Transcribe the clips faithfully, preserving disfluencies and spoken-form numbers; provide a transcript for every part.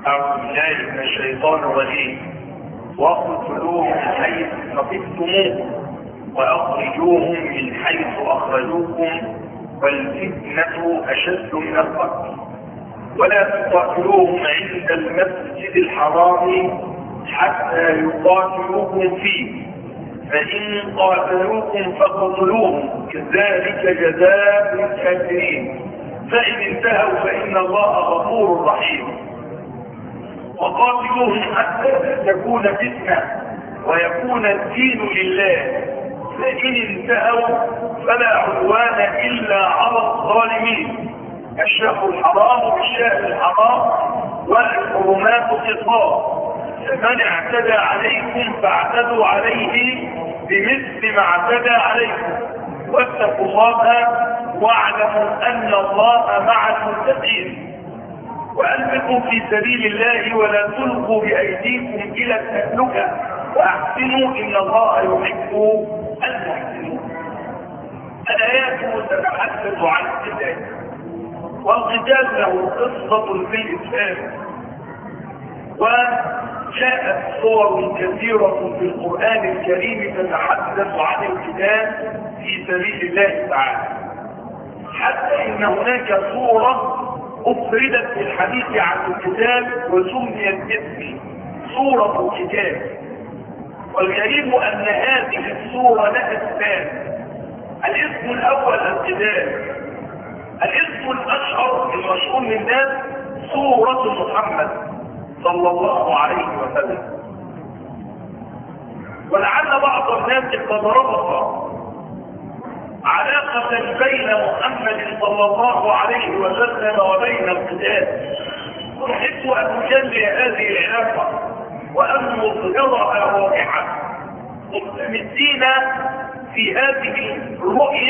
أعوذ بالله من الشيطان الرجيم. واقتلوهم من حيث ثقفتموهم وأخرجوهم من حيث أخرجوكم والفتنة أشد من القتل ولا تقاتلوهم عند المسجد الحرام حتى يقاتلوكم فيه فإن قاتلوكم فاقتلوهم كذلك جزاء الكافرين فإن انتهوا فإن الله غفور رحيم. وقاتلوهم حتى لا تكون فتنة ويكون الدين لله فإن انتهوا فلا عدوان إلا على الظالمين. الشهر الحرام بالشهر الحرام والحرمات قصاص فمن اعتدى عليكم فاعتدوا عليه بمثل ما اعتدى عليكم واتقوا الله واعلموا أن الله مع المتقين. وأنفقوا في سبيل الله ولا تلقوا بأيديكم إلى التهلكة وأحسنوا إن الله يحب المحسنين. الآيات تتحدث عن القتال، والقتال له قصة في الإسلام، وجاءت صور كثيرة في القرآن الكريم تتحدث عن القتال في سبيل الله تعالى، حتى إن هناك صورة أفردت في الحديث عن القتال وسميت باسم سورة القتال. والغريب أن هذه السورة لها اسمان. الاسم الأول القتال، الاسم الأشهر المشهور للناس سورة محمد صلى الله عليه وسلم. ولعل بعض الناس قد ربط علاقة بين محمد صلى الله عليه وسلم وبين القتال. أحب أن أجلي هذه العلاقة وأن نظهرها واضحة مستمدين في هذه الرؤية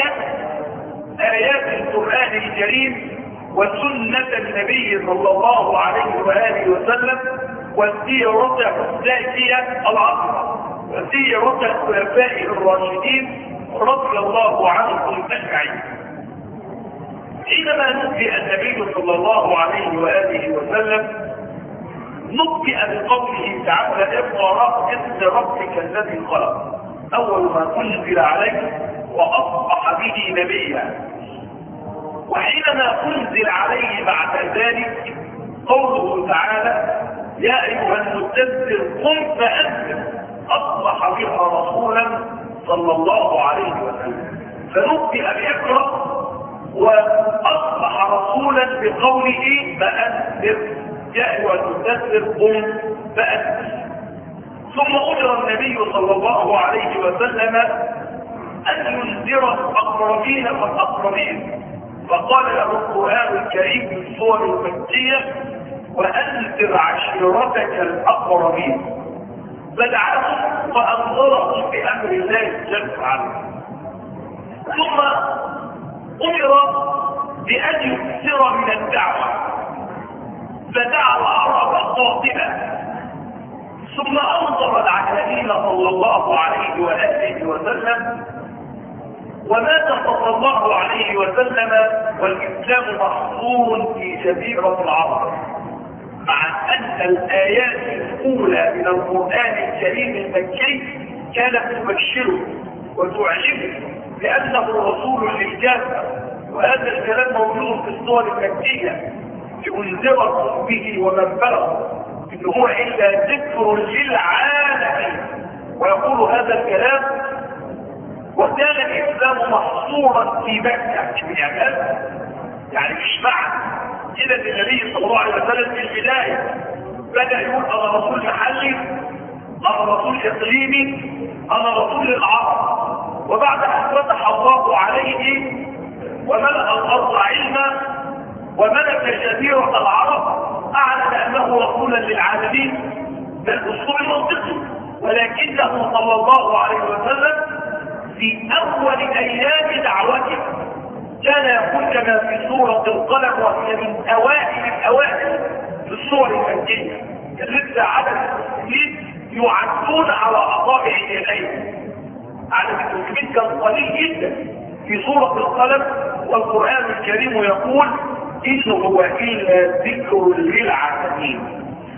آيات القرآن الكريم وسنة النبي صلى الله عليه وآله وسلم والسيرة الزاكية العظيمة وسيرة الخلفاء الراشدين رضي الله عنهم أجمعين. حينما نبئ النبي صلى الله عليه وآله وسلم نبئ بقوله تعالى اقرأ باسم ربك الذي خلق أول ما أنزل عليه وأصبح به نبيا. وحينما أنزل عليه بعد ذلك قوله تعالى يا أيها المدثر قم فأنذر أصبح بها رسولا صلى الله عليه وسلم. فنبئ بإقرأ وأصبح رسولا بقوله فأنذر يا أيها المدثر قم فأنذر. ثم أمر النبي صلى الله عليه وسلم أن ينذر الأقربين فالأقربين، فقال له القرآن الكريم في السور المكية وأنذر عشيرتك الأقربين، فدعاهم فأنظرهم بأمر الله جل وعلا. ثم أمر بأن يكثر من الدعوة فدعا العرب قاطبة، ثم أنظر العالمين صلى الله عليه وآله وسلم ومات صلى الله عليه وسلم والإسلام محصور في جزيرة العرب، مع أن الآيات الأولى من القرآن الكريم المكي كانت تبشره وتعلمه لأنه رسول للكافة. وهذا الكلام موجود في السور المكية لأنذركم به ومن بلغ إن هو إلا ذكر للعالمين. ويقول هذا الكلام وكان الإسلام محصورا في مكة في عباد، يعني مش معنى كده النبي صلى الله عليه وسلم في البداية بدأ يقول أنا رسول محلي، أنا رسول إقليمي، أنا رسول العرب. وبعد أن فتح الله عليه وملأ الأرض علما وملك جزيرة العرب أعلن أنه رسولا للعالمين بالأسلوب المنطقي، ولكنه صلى الله عليه وسلم في أول أيام دعوته كان يقول كما في سورة القلم وهي من أوائل الأوائل في السور المكية كان لسه عدد المسلمين يعدون على أصابع اليدين، عدد المسلمين كان قليل جدا في سورة القلم. والقرآن الكريم يقول إنه هو إلا ذكر للعالمين.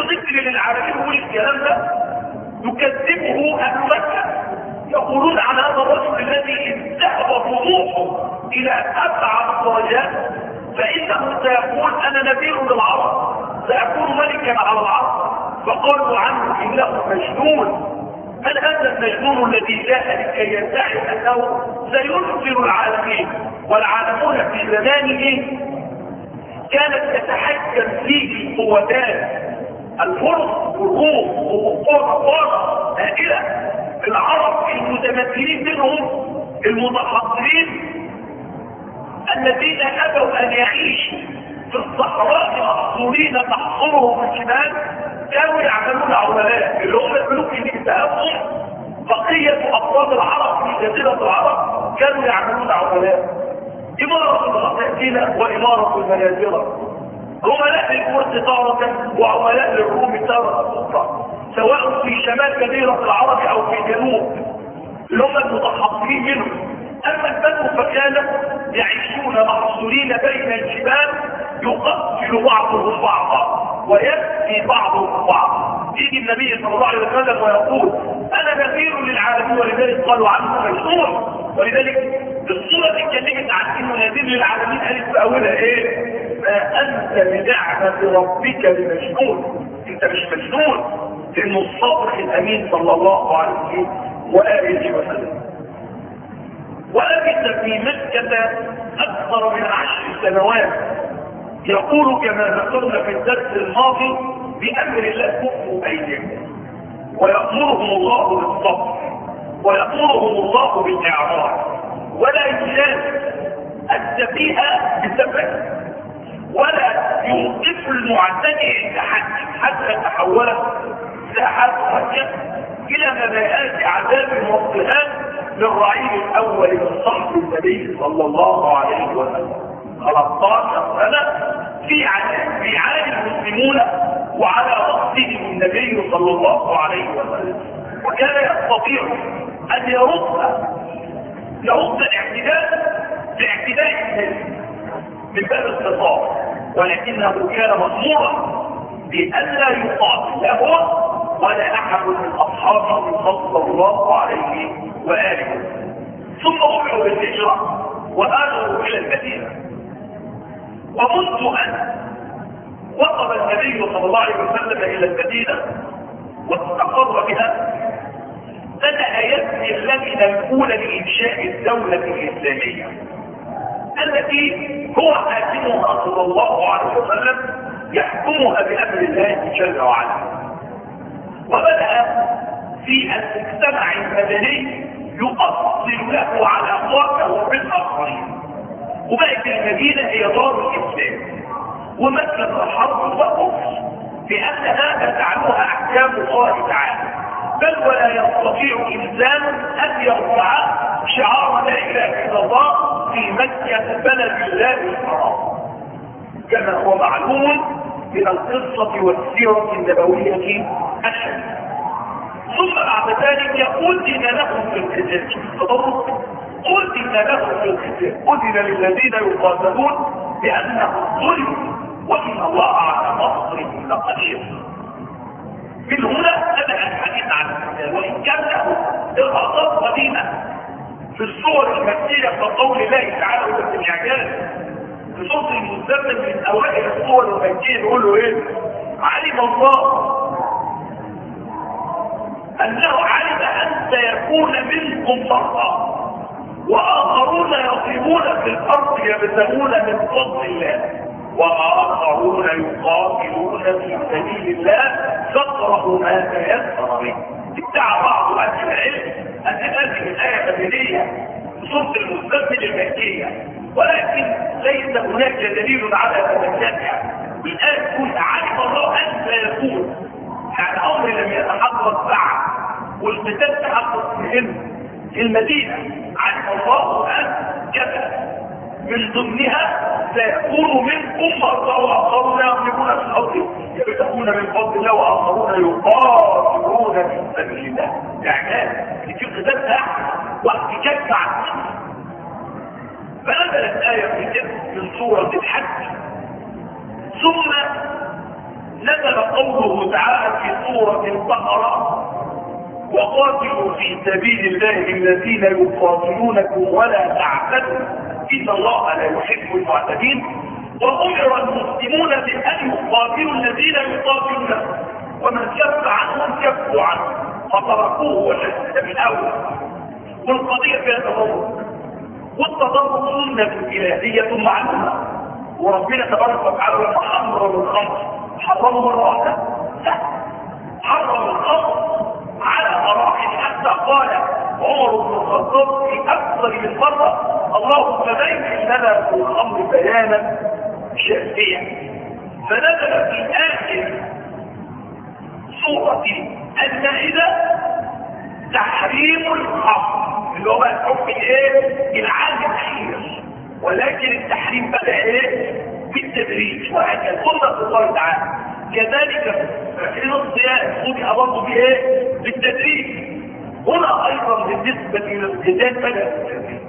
الذكر للعالمين والكلام ده يكذبه اهل مكه، يقولون عن هذا الرجل الذي ذهب طموحه الى ابعد درجات فانه سيقول انا نذير للعرب، سيكون ملكا على العرب. فقالوا عنه انه مجنون. هل هذا المجنون الذي جاء لكي يدعي انه سينذر العالمين والعالمون في زمانه كانت تتحكم فيه القوتان الفرس والروم وقوة هائلة؟ العرب المتمثلين منهم المتحضرين الذين ابوا ان يعيشوا في الصحراء محصورين تحصرهم الجبال كانوا يعملون عملاء اللي هم الملوك اللي انتهبهم. بقية افراد العرب في جزيرة العرب كانوا يعملون عملاء. إمارة الغساسنة وإمارة المنازلة، عملاء للفرس تارة وعملاء للروم تارة أخرى، سواء في شمال جزيرة العرب أو في جنوب اللي هم المتحضرين منهم. أما البدو فكانوا يعيشون محصورين بين الجبال يقتل بعضهم بعضا ويبكي بعضهم بعضا. يجي النبي صلى الله عليه وسلم ويقول أنا نذير للعالمين، ولذلك قالوا عنه مجنون. ولذلك الصورة اللي اتكلمت عن انه نذير للعالمين قالت في اولها ايه؟ ما انت بنعمة ربك بمجنون. انت مش مجنون، لانه الصادق الامين صلى الله عليه واله وسلم. ولبث في مكة اكثر من عشر سنوات. يقول كما ذكرنا في الدرس الماضي بامر الله كفوا ايديكم، ويأمرهم الله بالصبر، ويأمرهم الله بالاعراض، ولا يجاز السفيه بسبب، ولا يوقف المعتدي عند حد حتى تحولت ساحات مكة الى مبيئات عذاب واضطهاد للرعيل الاول من صحب النبي صلى الله عليه وسلم. ثلاث عشرة سنة في عالم في عالم المسلمون وعلى رأسهم النبي صلى الله عليه وسلم، وكان يستطيع ان يرد يرد الاعتداء باعتداء الناس من باب الاستطاع، ولكنه كان مأمورا بألا يقاتل هو ولا احد من اصحابه صلى الله عليه واله. ثم رجعوا بالهجره وآلوا الى المدينه. ومنذ ان وصل النبي صلى الله عليه وسلم الى المدينه واستقر بها بدأ يبني اللجنة الأولى لإنشاء الدولة الإسلامية التي هو حاكمها صلى الله عليه وسلم يحكمها بأمر الله جل وعلا. وبدأ في المجتمع المدني يؤصل له علاقاته بالآخرين، وبقت المدينة هي دار الإسلام ومسلك الحرب والكفر، لأنها تتعلمها أحكام الله تعالى، بل ولا يستطيع إنسان أن يرفع شعار لا إله إلا الله في مكة بلد الله الحرام كما هو معلوم من القصة والسيرة النبوية أشد. ثم بعد ذلك أذن لهم في القتال، أذن لهم في القتال، أذن للذين يقاتلون بأنهم ظلموا وإن الله على نصرهم لقدير. من هنا بدأ الحديث عن القتال، وإن كان له إرهاصات قديمة في الصور المكية كقول الله تعالى في الإعجاز في صوت المزمل من أوائل الصور المكية يقول له إيه؟ علم الله أنه علم أن سيكون منكم مرضى وآخرون يضربون في الأرض يبتغون من فضل الله وآخرون يقاتلون في سبيل الله فاقرأوا ما تيسر منه. ادعى بعض أهل العلم أن هذه الآية مدنية بصورة المستقبل المكية، ولكن ليس هناك دليل على تمكنها. الآية تقول علم الله أن سيكون، يعني أمر لم يتحقق بعد والقتال تحقق في المدينة. علم الله أن كذا من ضمنها سيكون منكم مرضى واخرون يضربون في الارض يبتغون من فضل الله واخرون يقاتلون في سبيل الله. يعني في قتال تحت واحتكاك مع الناس. فنزلت آية من سورة الحج ثم نزل قوله تعالى في سورة البقرة وقاتلوا في سبيل الله الذين يقاتلونكم ولا تعتدوا إن الله لا يحب المعتدين. وأمر المسلمون بأن يقاتلوا الذين يقاتلونكم ومن كف عنهم كفوا عنه فتركوه وشد من أول. والقضية فيها تضرر، والتضرر سنة إلهية معلومة، وربنا تبارك وتعالى لما حرم الخمر حرمه مرة واحدة؟ لا، حرم الخمر على مراحل حتى قال عمر بن الخطاب في أكثر من مرة اللهم بين لنا في الخمر بيانا شافيا. فنزل في آخر سورة المائدة تحريم الخمر اللي هو بقى الحكم الايه؟ العام الأخير، ولكن التحريم بدأ ايه؟ بالتدريج، وهكذا سنة الله تعالى. كذلك في الصيام بدأ برضه بايه؟ بالتدريج. هنا ايضا بالنسبة الى القتال بدأ بالتدريج.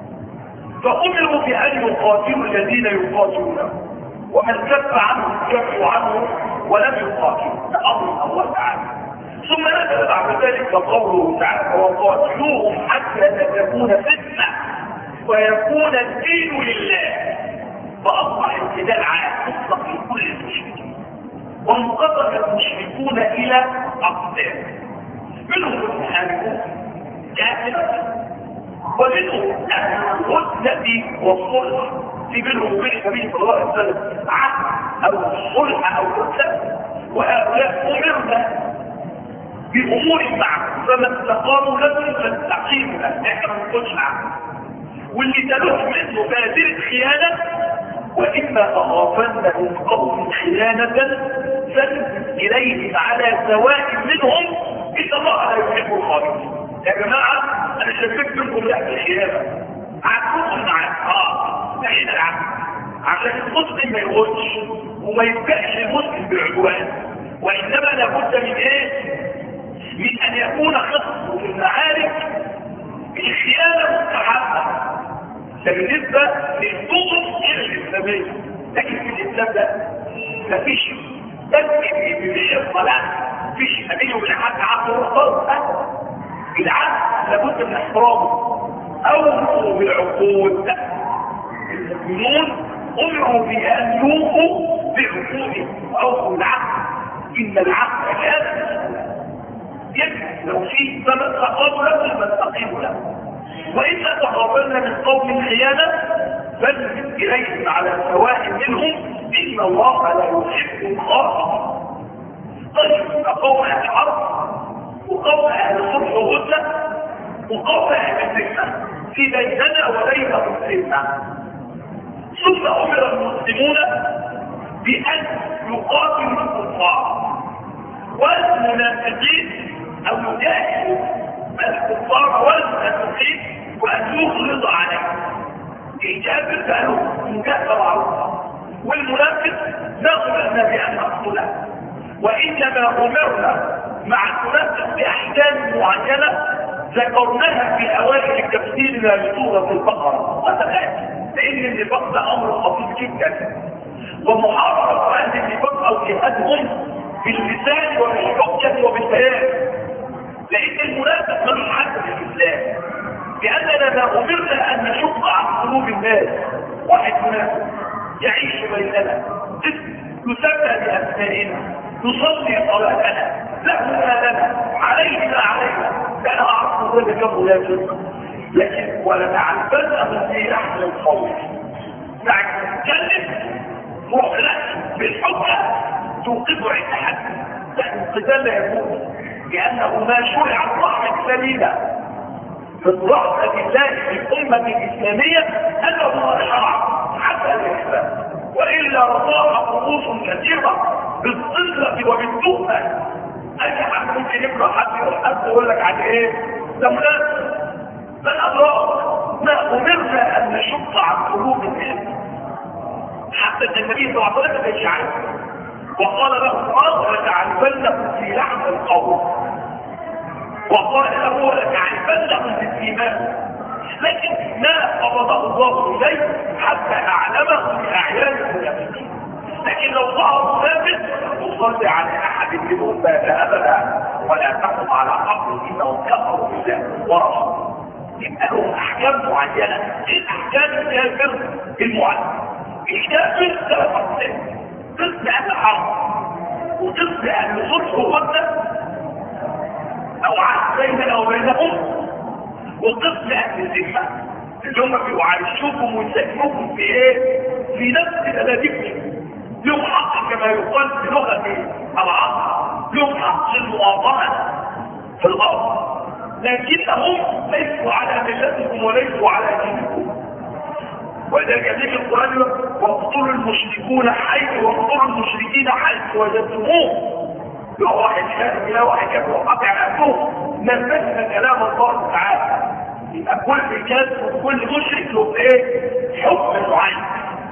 فأمروا بأن يقاتلوا الذين يقاتلونهم ومن كف عنهم كفوا عنه ولم يقاتلوا، ده امر الله تعالى. ثم نزل بعد ذلك قوله تعالى وقاتلوهم حتى لا تكون فتنة ويكون الدين لله. فأصبح الجدال عام مطلق لكل المشركين، وانقسم المشركون إلى أقسام، منهم المحاربون كافرة، ومنهم أهل الهدنة والصلح، في منهم وبين النبي صلى الله عليه وسلم عهد أو صلح أو هدنة، وهؤلاء أمرنا بأمور معه فما استقاموا لهم فاستقيموا له، احنا ما نقولش عنه. واللي تلوح منه بادرة خيانة وإما أخافن من قوم خيانة فانزل إليهم على سواء منهم إن الله لا يحب الخائنين. يا جماعة أنا شفت منكم لحظة الخيانة عدوكم معاك اه نحن العدو عشان المسلم ما يقولش وما يبقاش المسلم بالعدوان، وإنما لابد من إيه؟ من أن يكون خصم في المعارك الخيانة مستحبة. ده بالنسبة للطقس الإسلامية، لكن في الإسلام ده مفيش تنكي ببيع الصلاة، مفيش نبي وبين حد عبد الرسول. العبد لابد من احترامه أو بالعقود. المؤمنون أمروا بأن يوفوا بعقودهم أو العقد، إن العقد كان يجب لو في من استقاموا له من استقيموا له، وإذا تقابلنا من قوم خيانة فنزل إليهم على سواء منهم إن الله لا يحب الخائنين. طيب قوم أهل الحرب وقوم أهل الصلح والهدنة وقوم أهل الذمة في بيننا وبينهم ذمة. ثم أمر المسلمون بأن يقاتلوا الكفار والمنافقين أو يجاهدوا الكفار والمنافقين وأن يغلظ عليهم. إجابة قالوا مجابة معروفة، والمنافق نأمرنا بأن نقتله، وإنما أمرنا مع المنافق بأحكام معينة ذكرناها في أوائل تفسيرنا لسورة البقرة وتلاقي، لأن النفاق ده أمر خطير جدا، ومحاربة أهل النفاق أو جهادهم باللسان وبالحجة وبالبيان، لأن المنافق ملوش حد في الإسلام، لأننا ما أمرنا أن نشق عن قلوب الناس. واحد منافق يعيش بيننا يسمى بأبنائنا يصلي صلاتنا لهما لنا علينا علينا، لا أعرف ذلك منافق، لكن ولا تعبدنا في لحن الخوف نتكلم مخلص بالحجة توقفه عند حد، لأن القتال لا يكون، لأنه ما شرع الرحمة السليمة من رحمة الله في الأمة الإسلامية أنه ما شرع حتى الإسلام، وإلا رضاها رؤوس كثيرة بالصلة وبالتهمة. أي حد ممكن يقرأ حد يحب يقول لك عن إيه؟ ده منافق. فالأمراض ما أمرنا أن نشق عن قلوب الناس، حتى النبي صلى الله عليه وسلم كان يعرف وقال له الله لتعرفنكم في لحم القول، وقال له لتعرفنكم في الإيمان، لكن ما قبضه الله إليه حتى أعلمه بأعيان المنافقين. لكن لو ظهر منافق تصلي على احد منهم مات ابدا ولا تقم على قبره انهم كفروا بالله ورسوله. يبقى لهم احكام معينه. ايه الاحكام الكافر المعينه؟ الكافر ثلاث اقسام: قسم اهل حرب، وقسم اهل صلح وغده او عهد بيننا وبينهم، وقسم اهل الذمه اللي هم بيبقوا عايشوكم ويسكنوكم في ايه؟ في نفس بلدكم. لهم حق كما يقال في لغه العصر، لهم حق المواطنه في الارض، لكنهم ليسوا على ملتكم وليسوا على دينكم. وذلك ذكر القرآن: واقتلوا المشركون حيث واقتلوا المشركين حيث وجدتموه. لو واحد كان الى واحد كان وقطع الأسوه نفذنا كلام الله تعالى. يبقى كل كافر وكل مشرك له ايه؟ حكم معين.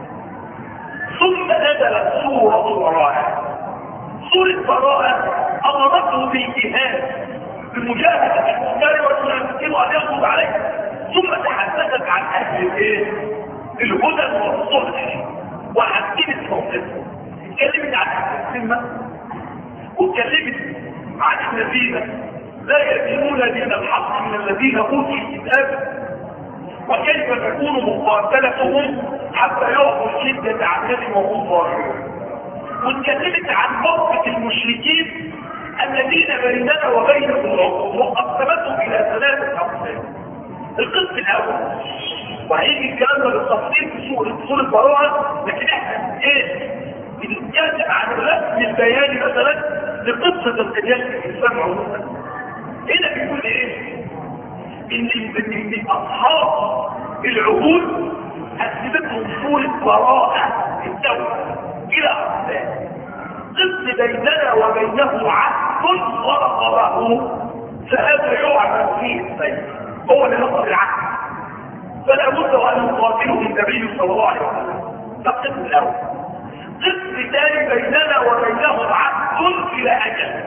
ثم نزلت سورة براءة. سورة براءة أمرته بالجهاد بمجاهدة الكفار والمنافقين وأن يغضب عليه، ثم تحدثت عن أهل الايه؟ الهدى والصلح وحدثت موقفهم. اتكلمت عن أهل الذمة واتكلمت عن الذين لا يدينون دين الحق من الذين اوتوا الكتاب، وكيف تكون مقاتلتهم حتى يعطوا الشدة عن يد وهم ظاهرون. واتكلمت عن موقف المشركين الذين بيننا وبينهم العقوبة وقسمتهم الى ثلاثة اقسام. القسم الاول وهيجي الكلام ده بالتفصيل في سورة براءة، لكن احنا ايه بنتكلم عن الرسم البياني مثلا لقصة القتال في الاسلام عموما. هنا بيقول ايه؟ ان ان اصحاب العهود اثبتهم سورة براءة الدولة الى اقسام. قسم بيننا وبينه عهد ورقبه فهذا يعمل فيه السيف، هو اللي نصر العهد، فلا بد ان نقاتله النبي صلى الله عليه وسلم. ده القسم الاول. قسم ثاني بيننا وبينه عهد الى اجل،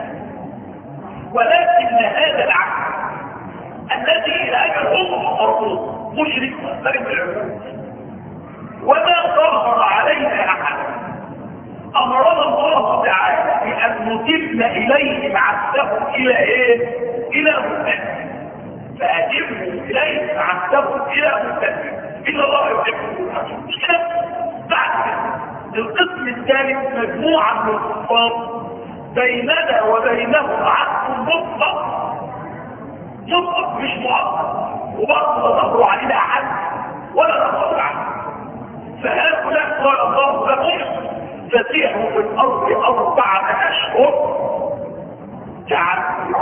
ولكن هذا العهد الذي الى اجل هم مرفوض مشرك مختلف العهود، وما ظهر علينا احد امرنا الله تعالى بان نتم اليه عهدهم الى ايه؟ الى مدة. فاجبوا اليه عهدهم الى مدة ان الله يحبه. مش كده؟ بعد القسم الثالث مجموعه من الكفار بيننا وبينهم عهد مطلق مطلق مش مؤقت، وبرضه لا تظهر علينا احد ولا نظهر عنه. فهؤلاء قال الله لهم: فسيحوا في الارض اربعه اشهر. جعل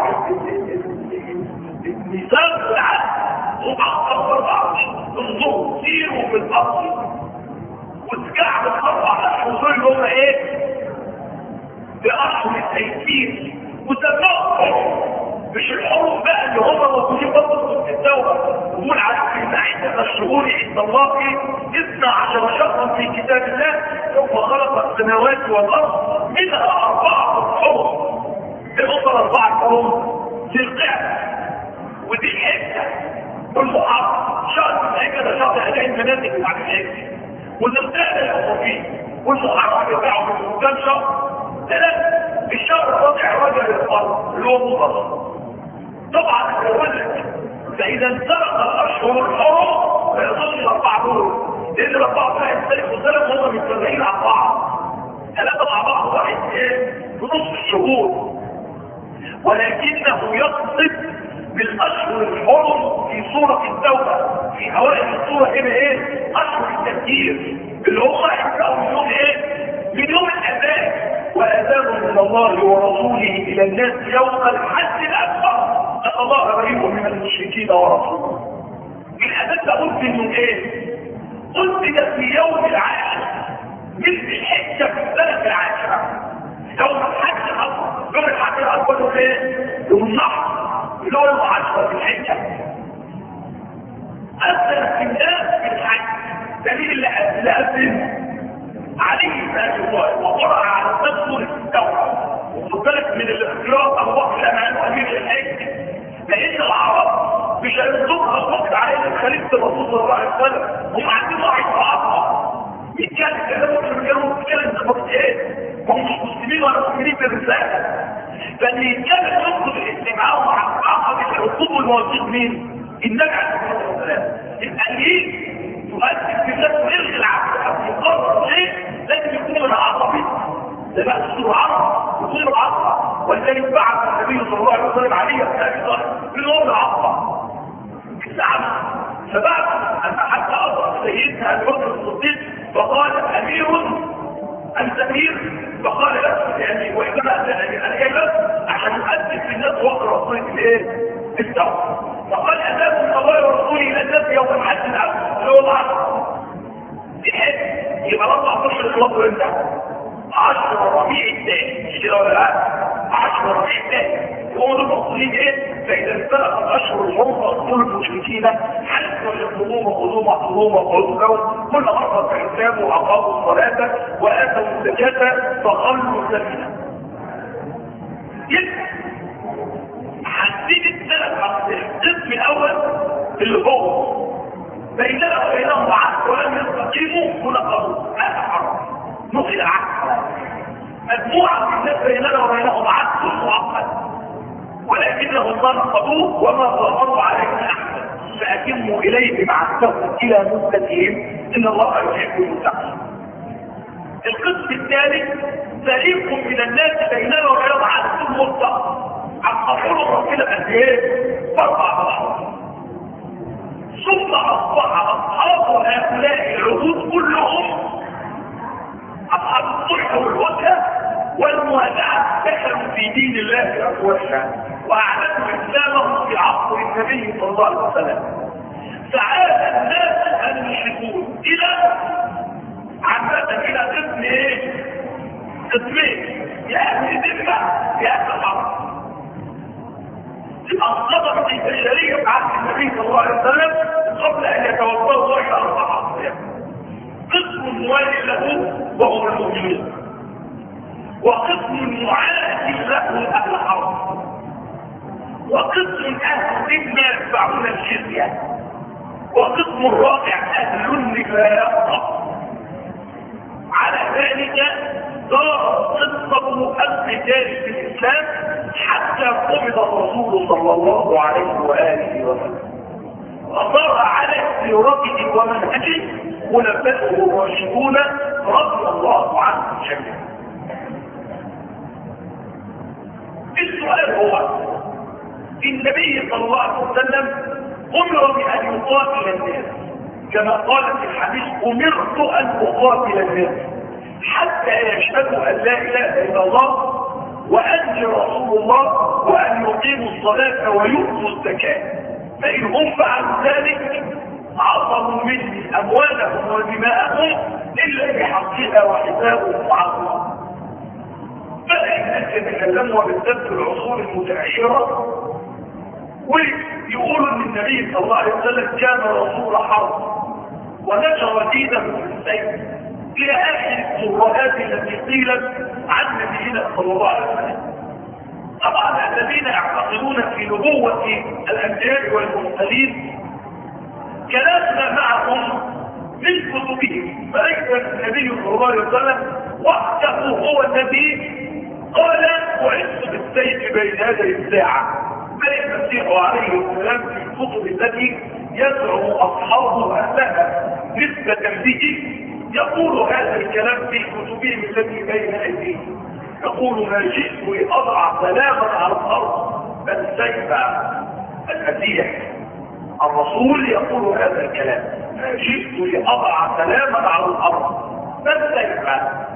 الميزان العهد مؤقت اربعه اشهر. انظروا سيروا في الارض وتجعلوا الاربعه اشهر دول هم ايه؟ بأشهر التيسير وتبقوا مش الحروف بقى اللي هم موجودين برضه في الدولة. يقول على ان عدة الشهور عند الله اثنا عشر شهرا في كتاب الله ثم خلق السماوات والارض منها اربعة حرم. الاخرى اربعة حرم في القعدة ودي الحجة والمحرم. شهر الحجة ده شهر اهل المنازل بتاعت الحجة، والقعدة الحرمين والمحرم بتاعه من كام شهر؟ ثلاثة. الشهر الرابع رجع للأرض اللي هو مضر. طبعا يقول لك فإذا انسلق الأشهر الحرم ما يقصش الأربعة دول، لأن الأربعة فيها الثالث والثالث هم متفرعين عن بعض. ثلاثة مع بعض واحد إيه؟ بنصف الشهور. ولكنه يقصد بالأشهر الحرم في سورة التوبة في أوائل السورة هنا إيه؟ أشهر التفكير اللي هم يبدأوا من يوم إيه؟ من يوم الأذان. وأذان من الله ورسوله إلى الناس يوم الحج الأكبر أن الله بريء من المشركين ورسوله. الأذان ده قلت إنه إيه؟ قلت ده في يوم العاشر من الحجة في السنة العاشرة. يوم الحج الأكبر، يوم الحج الأكبر هو إيه؟ يوم النحر اللي هو يوم عشرة في الحجة. أذن في الناس في الحج دليل اللي أذن عليه بأجواء وقرأ على تذكر الدولة. وخد بالك من الاختيار أبو بكر الأمان وأمير الحج، لأن العرب مش هينظرها الوقت علينا خليفة الرسول صلى الله عليه وسلم. هم عندهم واحد معاصر يتكلم كلامه في المجال ويتكلم في ايه؟ هم مش مسلمين ولا مؤمنين الرسالة. فاللي كان يطلب الاستماع مع عقد الحقوق والمواثيق مين؟ النبي عليه الصلاة والسلام. الأليين تؤدي في ذات ويلغي العقل أو يقرر شيء لازم يكون من عصبي. ده بقى دستور العصر يكون العصر، ولذلك بعث النبي صلى الله عليه وسلم عليه بن ابي طالب من هو العصر الزعم. فبعد ان حتى اضرب سيدنا ابي بكر الصديق فقال امير انت امير، فقال لا يعني وانما انا جاي بس عشان اؤدب في الناس واقرا وصيه الايه؟ التوبه. فقال اداب من الله ورسوله الى الناس يوم الحج الاكبر اللي هو العصر. الحج يبقى الله اشهر الخلاص امتى؟ عشر ربيع الثاني كده ولا لا؟ عشر ربيع الثاني هم دول مقصودين ايه؟ فاذا انطلقت اشهر الحرم فاقتلوا المشركين حيث وجدتموهم وخذوهم واحفظوهم وقعدوا لهم كل مره فحسابوا واقاموا الصلاه واتوا الزكاه فخلوا سبيلا. يبقى حدد الثلاث عقدين. القسم الاول اللي هو بيننا وبينهم عهد ولم يستقيموا فنقضوا هذا حرام نقل العقد. مجموعه من الناس بيننا وبينهم عقد مؤقت ولكنهم ما نقضوه وما ظهروا عليه احسن فاتموا اليه مع التوبه الى مدتهم ان الله يحب المتقين. القسم الثالث فريق من الناس بيننا وبينهم عقد مؤقت عقدوا ربنا قد ايه؟ اربع مرات. ثم اصبح اصحاب هؤلاء العهود كلهم اصحاب الصلح والوجه والموازعه دخلوا في دين الله افواجا واعلنوا اسلامهم في عصر النبي صلى الله عليه وسلم. فعاد الناس المشركون الى عامه الى قسم ايه؟ قسمين يا اهل الذمه يا اهل الحرب. انصدمت البشريه بعهد النبي صلى الله عليه وسلم قبل ان يتوفاه الى الصحابه. قسم موالي له وهو المؤمنون، وقسم معادي له اهل الحرب، وقسم اهل ذمه يدفعون الجزيه، وقسم الرابع اهل النفاق. على ذلك دارت قصه القتال في الاسلام حتى قبض الرسول صلى الله عليه واله وسلم وصار على سيرته ومنهجه خلفائه الراشدون رضي الله عنهم جميعا. السؤال هو النبي صلى الله عليه وسلم امر بان يقاتل الناس كما قال في الحديث امرت ان اقاتل الناس حتى يشهدوا ان لا اله الا الله واني رسول الله وان يقيموا الصلاه ويؤتوا الزكاه. فان هم فعلوا ذلك عصموا مني اموالهم ودماءهم الا بحقها وحسابهم على الله. بدا الناس يتكلموا بالذات في العصور المتاخره ويقولوا ان النبي صلى الله عليه وسلم كان رسول حرب ونشر دينه بالسيف الى اخر الصورات التي قيلت عن نبينا صلى الله عليه وسلم. طبعا الذين يعتقدون في نبوه الانبياء والمرسلين كلامنا معهم من كتبهم، فليس النبي صلى الله عليه وسلم وحده هو النبي قال وعدت بالسيف بين يدي الساعه، بل المسيح عليه السلام في الكتب التي يزعم اصحابه انها نسبه به يقول هذا الكلام في كتبهم التي بين ايديهم. يقول ما جئت لاضع سلاما على الارض بل سيف المسيح. الرسول يقول هذا الكلام ما جئت لاضع سلاما على الارض بل سيف.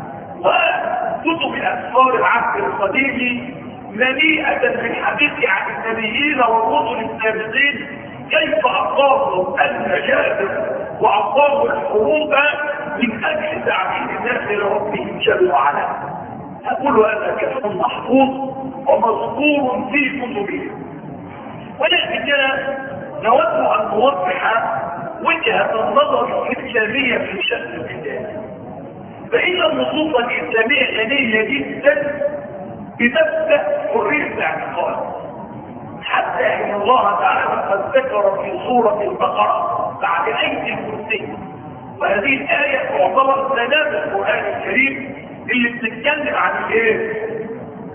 وكتب الاسفار العهد القديم مليئه بالحديث عن النبيين والرسل السابقين كيف اقاموا المجازر واقاموا الحروب من اجل تعبيد الناس لربهم جل وعلا. اقول هذا كلام محفوظ ومذكور في كتبهم، ولكن نود ان نوضح وجهه النظر الاسلاميه في شان القتال. فان النصوص الاسلاميه غنيه جدا بتفتح حريه الاعتقاد، حتى ان الله تعالى قد ذكر في سوره البقره بعد ايه الكرسي، وهذه الايه تعتبر سلام القران الكريم اللي بتتكلم عن الايه؟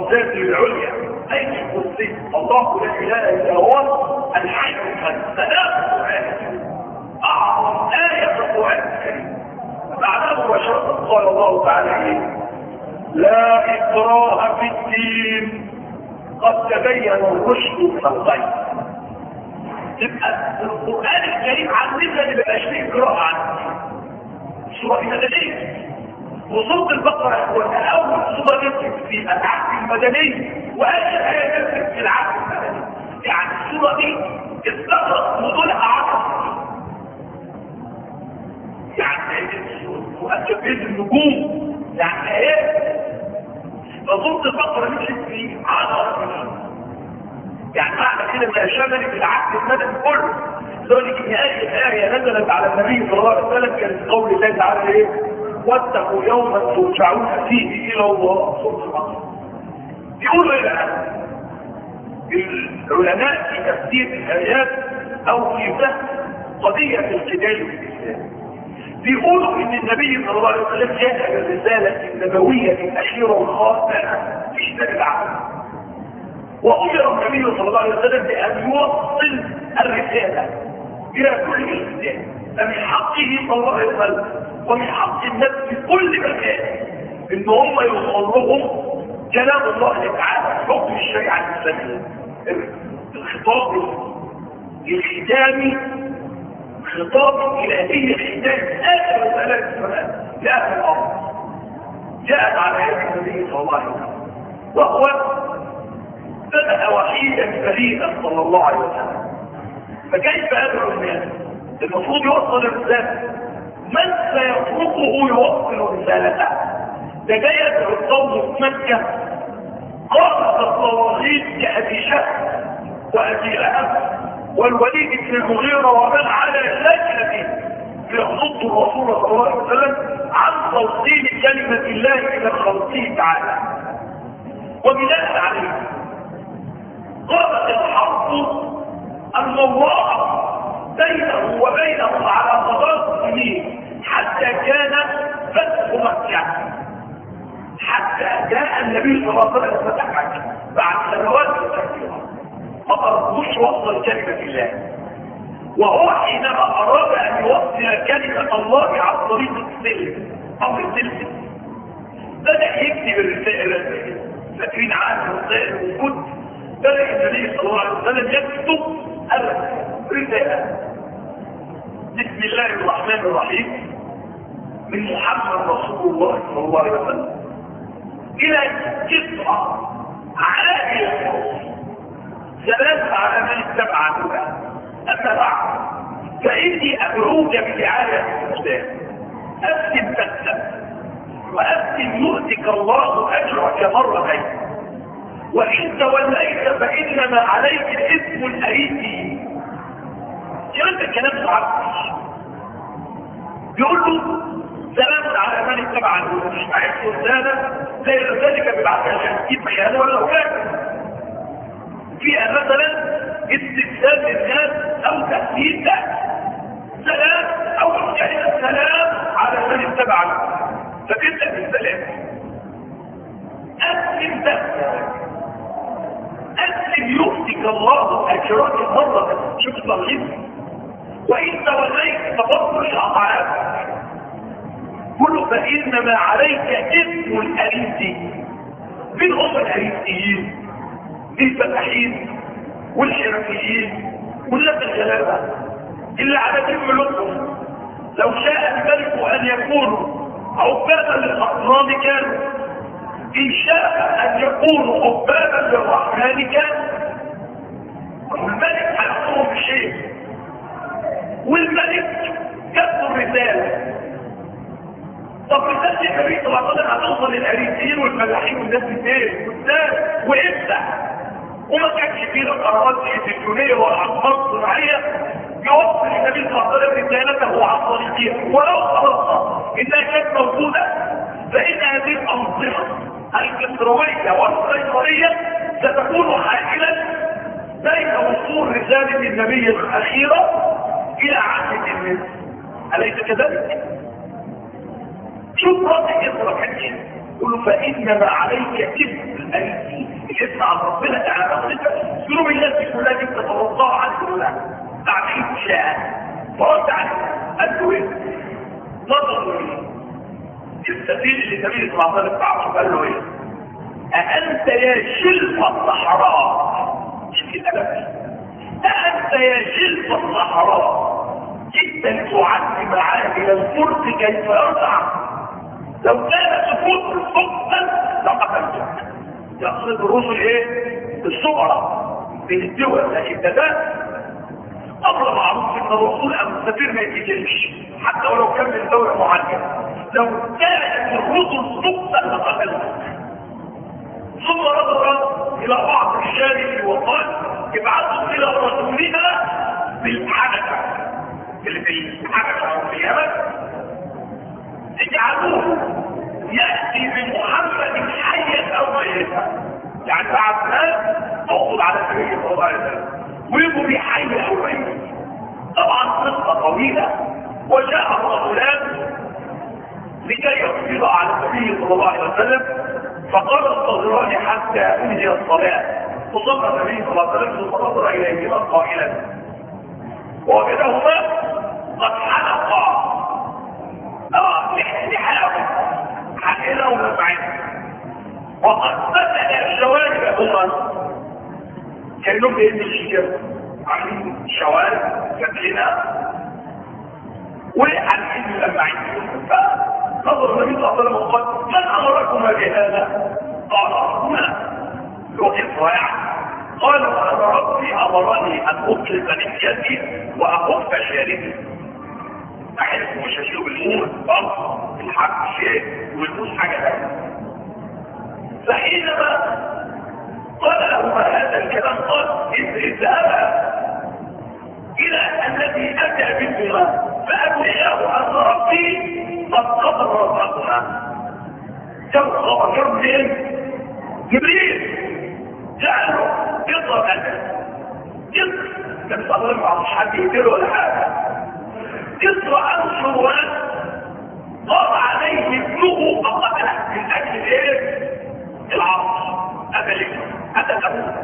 ذاته العليا أي الكرسي الله لا إله إلا هو الحي السلام أعظم آية في القرآن الكريم. بعده مباشرة قال الله تعالى لا إكراه في الدين قد تبين الرشد من الغي. يبقى القرآن الكريم عندنا اللي بقاش فيه قراءة عنه سورة المدنية وسورة البقرة هو أول سورة نزلت في العهد المدني وآخر آية نزلت في العهد المدني. يعني السورة دي استغرق وطلع عشر يعني مؤكد النجوم يعني ايه فسورة البقرة نزلت في عشر سنين. يعني معنى كده ما شمل في العهد المدني كله. ذلك ان اخر آية نزلت على النبي صلى الله عليه وسلم كانت قول الله تعالى ايه واتقوا يوما ترجعون فيه الى الله. سورة البقرة يقولوا ايه العلماء في تفسير الآيات او في فهم قضية الجدال في الإسلام بيقولوا ان النبي صلى الله عليه وسلم جاء بالرسالة النبوية الأخيرة والخاتمة في شتاء العالم وأمر النبي صلى الله عليه وسلم بأن يوصل الرسالة إلى كل إنسان فمن حقه صلى الله عليه وسلم ومن حق الناس في كل مكان إن هم يوصلهم كلام الله تعالى حكم الشريعة الإسلامية. الخطاب الختامي خطاب إلهي ختام آخر ثلاث سنوات لأهل الأرض جاءت على يد النبي صلى الله عليه وسلم وهو بدأ وحيدا فريدا صلى الله عليه وسلم. فكيف أدعو الناس؟ المفروض يوصل الرسالة. من سيطلقه يوصل رسالته؟ ده جاي يدعو القوم في مكة قامت الصواغيط كأبي شهر وأبي لهب والوليد بن المغيرة ومن على لجنة يخص الرسول صلى الله عليه وسلم عن توصيل كلمة الله إلى خلقه تعالى. وبناء عليه قامت الحرب الموضوعة بينه وبينهم على مدار سنين حتى كان فتح مكة حتى جاء النبي صلى الله عليه وسلم فتح مكة بعد سنوات كثيرة ما قررش وصل كلمة الله. وهو حينما أراد أن يوصل كلمة الله عن طريق السلم أو السلسل بدأ يكتب الرسائل فاكرين عنه الرسائل والكتب. بدأ النبي صلى الله عليه وسلم يكتب الرسالة بسم الله الرحمن الرحيم من محمد رسول الله صلى الله عليه وسلم إلى تسعة عائلة ثلاث علامات سبعة بقى. أما بعد فإني أدعوك بدعاية الإسلام أسلم تسلم وأسلم يؤتك الله أجرك مرتين وإن توليت فإنما عليك الإثم الأيدي. كلام الكلام صعب يقول له سلام على من اتبع مش معيش رسالة زي ذلك ببعث الحديث بيانه ولا كان فيها مثلا استفساد الناس او تهديد ده سلام او يعني السلام على من اتبع فكده بالسلام اسلم ده اسلم يؤتك الله اجرك مرة. شوف الترغيب وإن توليت تبطل الأطعام كله فإنما عليك اسم الأريسي. من هم الأريسيين؟ الفتحين والحرفيين والناس الجلابة اللي على كلمة لطف لو شاء الملك أن يكونوا عبادا للأطران كانوا إن شاء أن يكونوا عبادا للرحمن كانوا. والملك هيقوم بشيء والملك كتب الرسالة. طب رسالة النبي صلى الله عليه وسلم هتوصل للأريسيين والفلاحين والناس الدين والناس وإبدأ وما كانش فيه قرارات التلفزيونية والأعمال الصناعية يوصل النبي صلى الله عليه وسلم رسالته عن طريقها ولو خلصها إنها كانت موجودة فإن هذه الأنظمة الكسروية والسيطرية ستكون حائلا بين وصول رسالة النبي الأخيرة إلى عهد الناس. أليس كذلك؟ شوف رأسك يضرب حديث يقول له فانما عليك اثم الايدي، الاثم عن ربنا تعالى ربنا ذنوب الناس كلها دي تتوقع عنه كلها بعد عيد شاء. فرد عليه قال له ايه؟ نظر له السفير اللي سبيل صلى الله عليه وسلم قال له ايه؟ أأنت يا شلف الصحراء، مش كده بس، أأنت يا شلف الصحراء جئت لتعلم معامل الفرس كيف يرضع؟ لو كانت الفرس سقطا لقتلتك. يقصد الرسل ايه؟ الصغرى بين الدول، لكن ده امر معروف ان الرسول او السفير ما يتجلش حتى ولو كان من دولة معينة. لو كانت الرسل سقطا لقتلتك. ثم نظر الى بعض الشارع وقال ابعثوا الى رسولنا بالحدث اللي في الحدث او في اليمن، اجعلوه ياتي بمحمد حيا او ميتا، يعني بعد ما تقصد على النبي صلى الله عليه وسلم ويبقوا بحي او ميت. طبعا قصه طويله. وجاء الرسولان لكي يقبض على النبي صلى الله عليه وسلم، فقال انتظران حتى انهي الصلاه. فصلى النبي صلى الله عليه وسلم فنظر اليهما قائلا ووجدهما قد حلقا اه لحاهم حلقهم معين وقد فتح جوانبهما كانهم بإذن الشجر عاملين شوارب فاتحينها وعاملين لمعين. فنظر النبي صلى الله عليه وسلم وقال من امركما بهذا؟ قال ربنا يوقف يعني. قال وانا ربي امرني ان اطلق لحيتي واخف شاربي، احس مش هشوف الموت بص الحق شيء والموت حاجه ثانيه. فحينما قال لهما هذا الكلام قال اذهبا الى الذي اتى بكما فابلغاه ان ربي قد قدر ربكما. كم خبر منين؟ جبريل جعله يضرب أنت يضرب كان صلى مع الصحابي يديره ولا حاجة يضرب أنصر ولد قام عليه ابنه فقتله من أجل ايه؟ العرض أبلغ هذا الأبوه.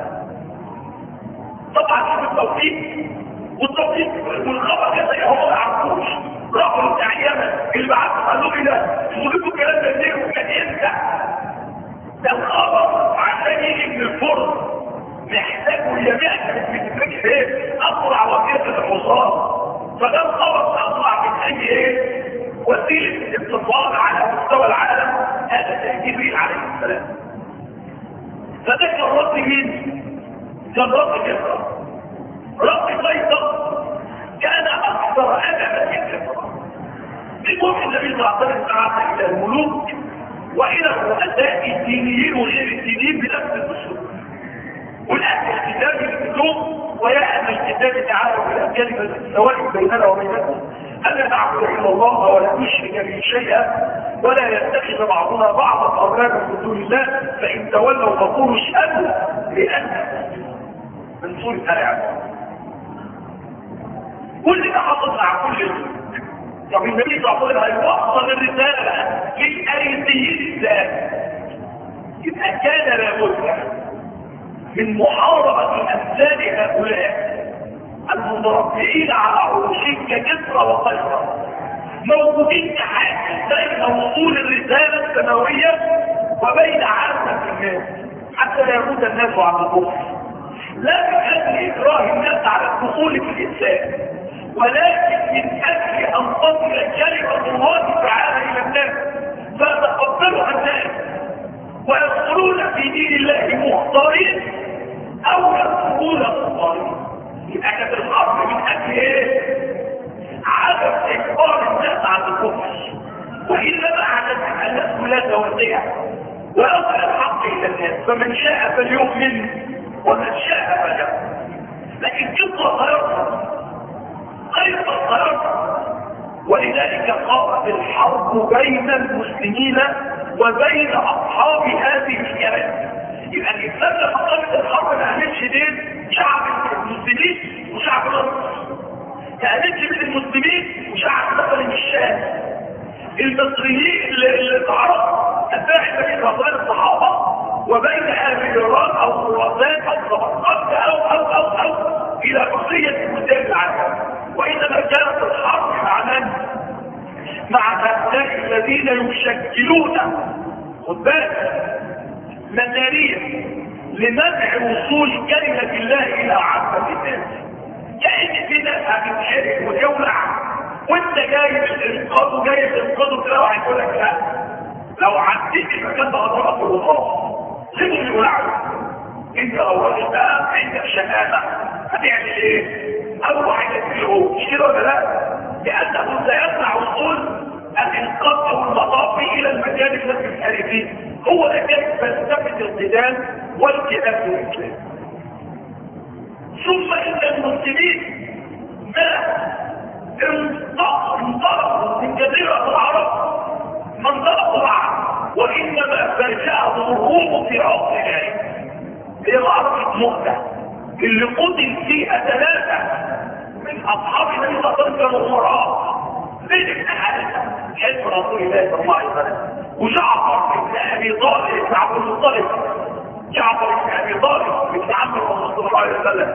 طبعا شوف التوفيق والتوفيق والخبر كده هو ما عرفوش. راحوا بتاع اليمن اللي بعثوا قالوا لي ده تقولوا الكلام ده ليه وكان ينفع ده الخبر عشان يجي من الفرن محتاجه الجميع في فكره ايه؟ اسرع وسيله الحصان. فده الخبر اسرع من اي ايه؟ وسيله اتصال على مستوى العالم. هذا جبريل عليه السلام. فده كان رد مين؟ كان رد كسرى. رد قيصر كان اكثر ادبا من كسرى. المهم النبي صلى الله عليه وسلم تعالى الى الملوك والى الرؤساء الدينيين وغير الدينيين بنفس الاسلوب. والآن الكتاب يكتب ويأتي الكتاب تعالى إلى كلمة السواء بيننا وبينكم ألا نعبد إلا الله ولا نشرك به شيئا ولا يتخذ بعضنا بعضا أربابا من دون الله فإن تولوا فقولوا اشهدوا بأننا من سورة آل عمران. كل ده حصل مع كل يوم. طب النبي صلى الله عليه وسلم هيوصل الرسالة للأيديين ازاي؟ يبقى كان لابد من محاربة أمثال هؤلاء المتربعين على عروشهم ككسرى وقيصر موجودين كحاجز بين وصول الرسالة السماوية وبين عامة الناس حتى لا يموت الناس على الكفر، لا من أجل إكراه الناس على الدخول في الإسلام ولكن من أجل أن تصل كلمة الله تعالى إلى الناس فيتقبلها الناس ويدخلون في دين الله مختارين او يدخلون مختارين. يبقى كانت الامر من اجل ايه؟ عدم اجبار الناس على الكفر والا ما عدم الناس كلها توزيع ويصل الحق الى الناس فمن شاء فليؤمن ومن شاء فليكفر. لكن قصه غيرها قصه غيرها ولذلك قامت الحرب بين المسلمين وبين اصحاب هذه الجبهات. يبقى الاسلام لما قامت الحرب ما قامتش بين شعب المسلمين وشعب مصر، ما قامتش بين المسلمين وشعب مثلا الشام المصريين العرب الفاحشه بين رجال الصحابه وبين اهل ايران او خراسان او سمرقند او او او او الى بقيه بلدان العالم، وانما كانت الحرب مع من؟ مع هؤلاء الذين يشكلون خد بالك مدارية لمنع وصول كلمة الله إلى عامة الناس. كأن في ناس هتتحرق وتولع وانت جاي بالإنقاذ وجاي تنقذه كده واحد يقول لك لا، لو عديت المكان ده هضربك بالرصاص سيبهم يولعوا. انت لو راجل بقى عندك شهامة هتعمل ايه؟ أول حاجة تقوله مش كده ولا لا؟ لأنه سيمنع وصول الإنقاذ والمطافي إلى المكان الذي يتحرق فيه. هو ده كان فلسفة القتال والجهاد في الإسلام. ثم إن المسلمين ما انطلقوا من جزيرة العرب ما انطلقوا معه، وإنما فاجأهم الروم في عصر ذلك. هي معركة مؤتة اللي قتل فيها ثلاثة من أصحاب النبي صلى الله عليه وسلم ومراه زيد بن حارثة حلف رسول الله صلى الله عليه وسلم، وجعفر بن ابي طالب بن عبد المطلب، جعفر بن ابي طالب بن عم الرسول صلى الله عليه وسلم،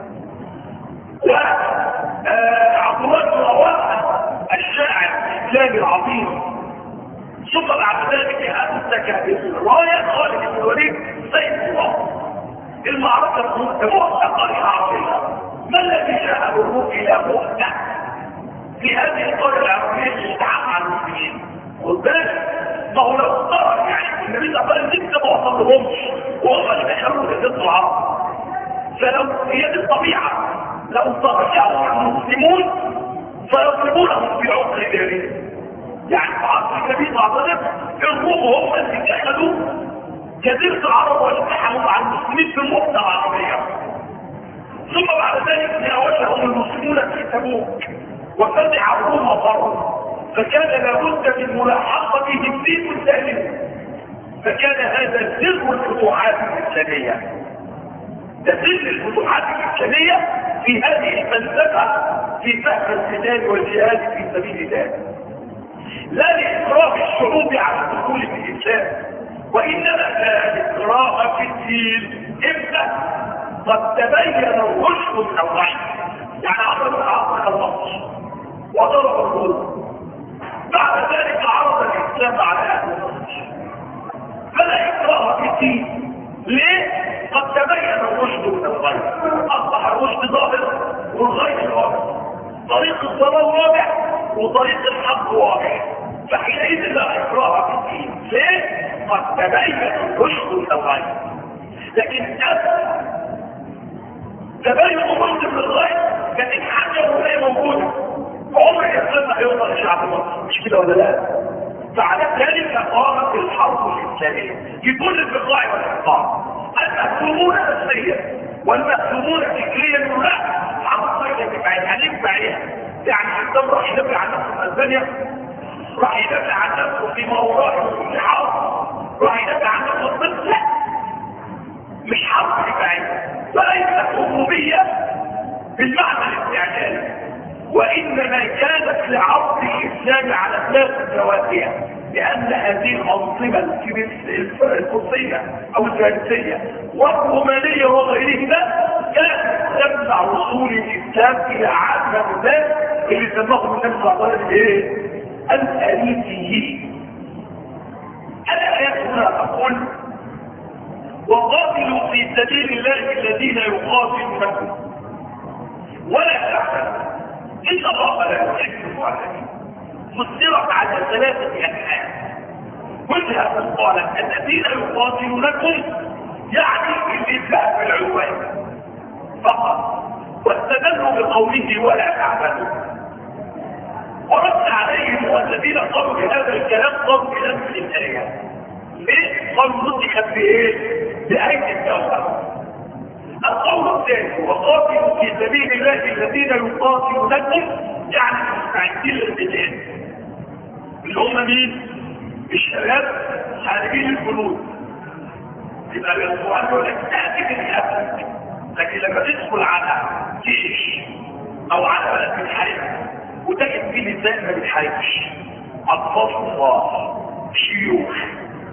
وعبد الله بن رواحه الشاعر الاسلامي العظيم. ثم بعد ذلك امسك بالرايه خالد بن الوليد سيف الله. المعركه موثقه لعاصمه. ما الذي جاء بالروح الى مؤتة في هذه القريه العربيه اللي تعامل مع المسلمين؟ خد بالك ما هو لو اضطر يعني النبي صلى الله عليه وسلم لسه ما وصلهمش وهم اللي بيحاولوا يهدوا العرب، فلو هي دي الطبيعه لو استطاعوا المسلمون فيضربونهم في عمق الجريمه. يعني في عصر النبي صلى الله عليه وسلم الروم هم اللي جحدوا جزيره العرب والتحموا مع المسلمين في المنطقه العربيه. ثم بعد ذلك تناولهم المسلمون في تبوك وفتح الروم فروا، فكان لابد من ملاحقتهم في بلدانهم. فكان هذا سر الفتوحات الاسلاميه. ده سر الفتوحات الاسلاميه في هذه الفلسفه في فهم القتال والجهاد في سبيل الله، لا لاكراه الشعوب على الدخول في الاسلام، وانما كان اكراه في الدين. امتى؟ قد تبين الرشد من الضعيف. يعني عمرو بن العاص خلص وضرب الروم، بعد ذلك عرض الاسلام على اهل مصر، فلا اكراه في الدين. ليه؟ قد تبين الرشد من الغي، اصبح الرشد ظاهر والغي واضح، طريق الضلال واضح وطريق الحق واضح، فحينئذ لا اكراه في الدين. ليه؟ قد تبين الرشد من الغي. لكن تبين الرشد من الغي كانت الحاجه وهي موجوده، عمر الاسلام هيوصل لشعب مصر، مش كده ولا لا؟ فعلى ذلك قامت الحرب الاسلاميه في كل البقاع والاحقاق. المهزومون نفسيا والمهزومون فكريا لا عم بعيد عليك بعيد. يعني الاسلام راح يدافع عن نفسه في اسبانيا، راح يدافع عن نفسه في موضوع الحرب، راح يدافع عن نفسه في مصر. لا، مش حرب بعيد، فليست حكوميه بالمعنى الاستعجالي، وإنما كانت لعرض الإسلام على ثلاث زوايا. لأن هذه الأنظمة القدسية أو الفارسية والرومانية وغيرهما كانت تمنع وصول الإسلام إلى عامة الناس اللي سماهم النبي صلى الله عليه وسلم إيه؟ الأريسيين. الآيات هنا تقول: وقاتلوا في سبيل الله الذين يقاتلونكم ولا تحزنوا إن الله لا يحب المعتدين. فسرت على ثلاثة أنحاء. وجهة قالت الذين يقاتلونكم يعني الإسلام بالعدوان فقط، واستدلوا بقوله ولا تعبدوا. ورد عليهم والذين قالوا بهذا الكلام قالوا بنفس الآية. ليه؟ قالوا نطقت بإيه؟ بآية التوبة. القول الثاني: وقاتلوا في سبيل الله الذين يقاتلونكم يعني مستعدين للقتال، اللي هم مين؟ الشباب خارجين الجنود. يبقى القرآن يقول لك تأتي بالحبل، لكن لما تدخل على جيش او على بلد بتحارب وتجد فيه نساء ما بتحاربش، اطفال صغار، شيوخ،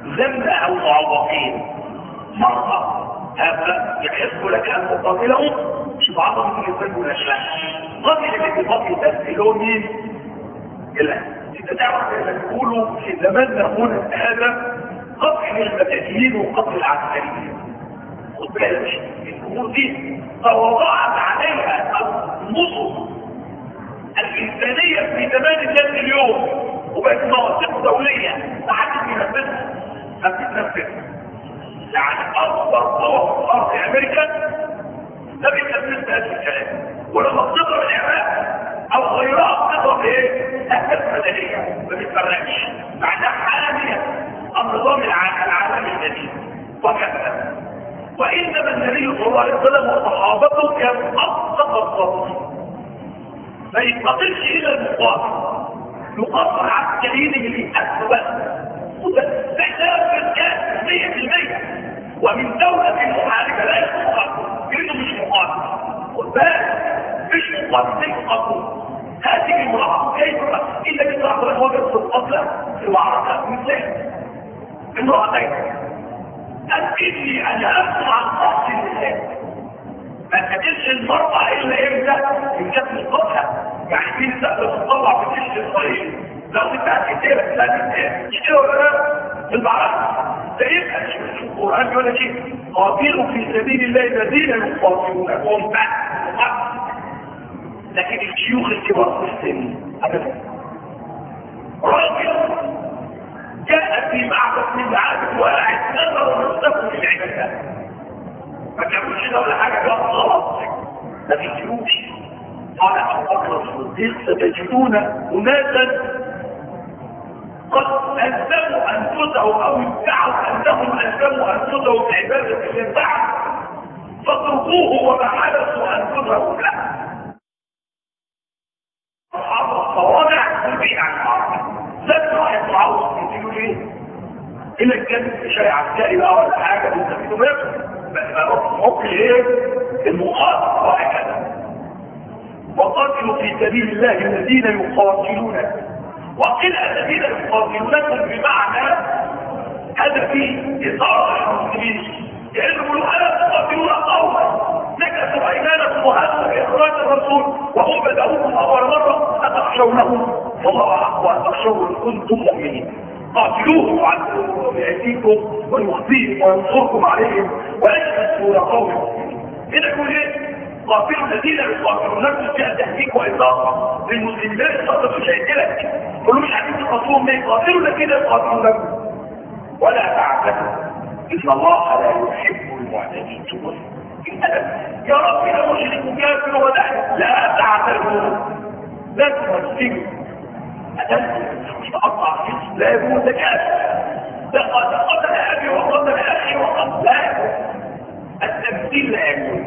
ذنب او معوقين مرضى هذا يحب لك ان تقاتلهم مش بعضهم يحبوا الاشياء قاتل اللي بيقاتل ده اللي هو مين؟ الا انت تعرف ان بيقولوا في زماننا هنا هذا قتل المساجين وقتل العسكريين خد بالك الامور دي تواضعت عليها النصوص الانسانيه في زمان الناس اليوم وبقت مواثيق دوليه محدش بينفذها ما بتتنفذها يعني اكبر قوه في الارض امريكا ما بتنفذش هذا الكلام ولما بتضرب العراق او غيرها بتضرب ايه؟ اهداف مدنيه ما بتفرقش بعدها حاليا النظام العالمي الجديد وكذا وانما النبي صلى الله عليه وسلم وصحابته كانوا اصدق الصدق ما يستطيعش الا المقاتل يقاتل عسكريين اللي اسوأ وتستحدث بالكاس مية في المية ومن دولة محاربة لا يقاتل لانه مش مقاتل خد بالك مش مقاتل يقاتل هذه المرأة كيف الا بتعرف الوجه في القتلى في المعركة مثل امرأتين أكدني أنا أسمع القصد النساء ما تقتلش المرأة إلا إمتى إن كانت مصطفى يعني في نساء بتطلع في الجيش الإسرائيلي لو أنت هتقتلك لا تقتلك مش كده ولا لا؟ في المعركة ده يبقى في القرآن يقول لك إيه؟ قاتلوا في سبيل الله الذين يقاتلونكم بعد لكن الشيوخ الكبار في السن أبدا راجل جاء في معبد من معابد واحد نظر نفسه في العبادات ما كانوش كده ولا حاجه كان غلط ما بيجيوش قال ابو بكر الصديق ستجدون اناسا قد الزموا انفسهم او ادعوا انهم الزموا انفسهم بعباده الله فاتركوه وما حدثوا انفسهم له اصحاب الصوامع تنبيه عن بعض ذات واحد معوض يديله ليه؟ إلا كان شيء عسكري بقى ولا حاجة بيستفيدوا منه بقى ممكن ايه؟ المقاتل وهكذا وقاتلوا في سبيل الله الذين يقاتلونك وقيل الذين يقاتلونكم بمعنى هذا فيه إطارة المسلمين يقولوا ألا تقاتلون قوما نكسوا أيمانكم وهذا بإخراج الرسول وهم بدأوكم أول مرة أتخشونهم والله أحق أن تخشوا إن كنتم مؤمنين قاتلوهم وعدوهم ويأتيكم ويخزيهم وينصركم عليهم ويشهد سورة قوم المؤمنين هنا يقول إيه؟ قاتلوا الذين يقاتلونكم فيها تهديك وإضافة للمسلمين لا يستطيعوا شيء لك قلوا مش عارفين تقاتلوهم ليه؟ قاتلوا الذين يقاتلونكم ولا تعتدوا إن الله لا يحب المعتدين يا رب يا مشرك كافر ولا لا تعتدوا لا تمثلوا أتمثل مش تقطع في الإسلام وتكافر لقد قتل أبي وقتل أخي وقتل لا التمثيل لا يكون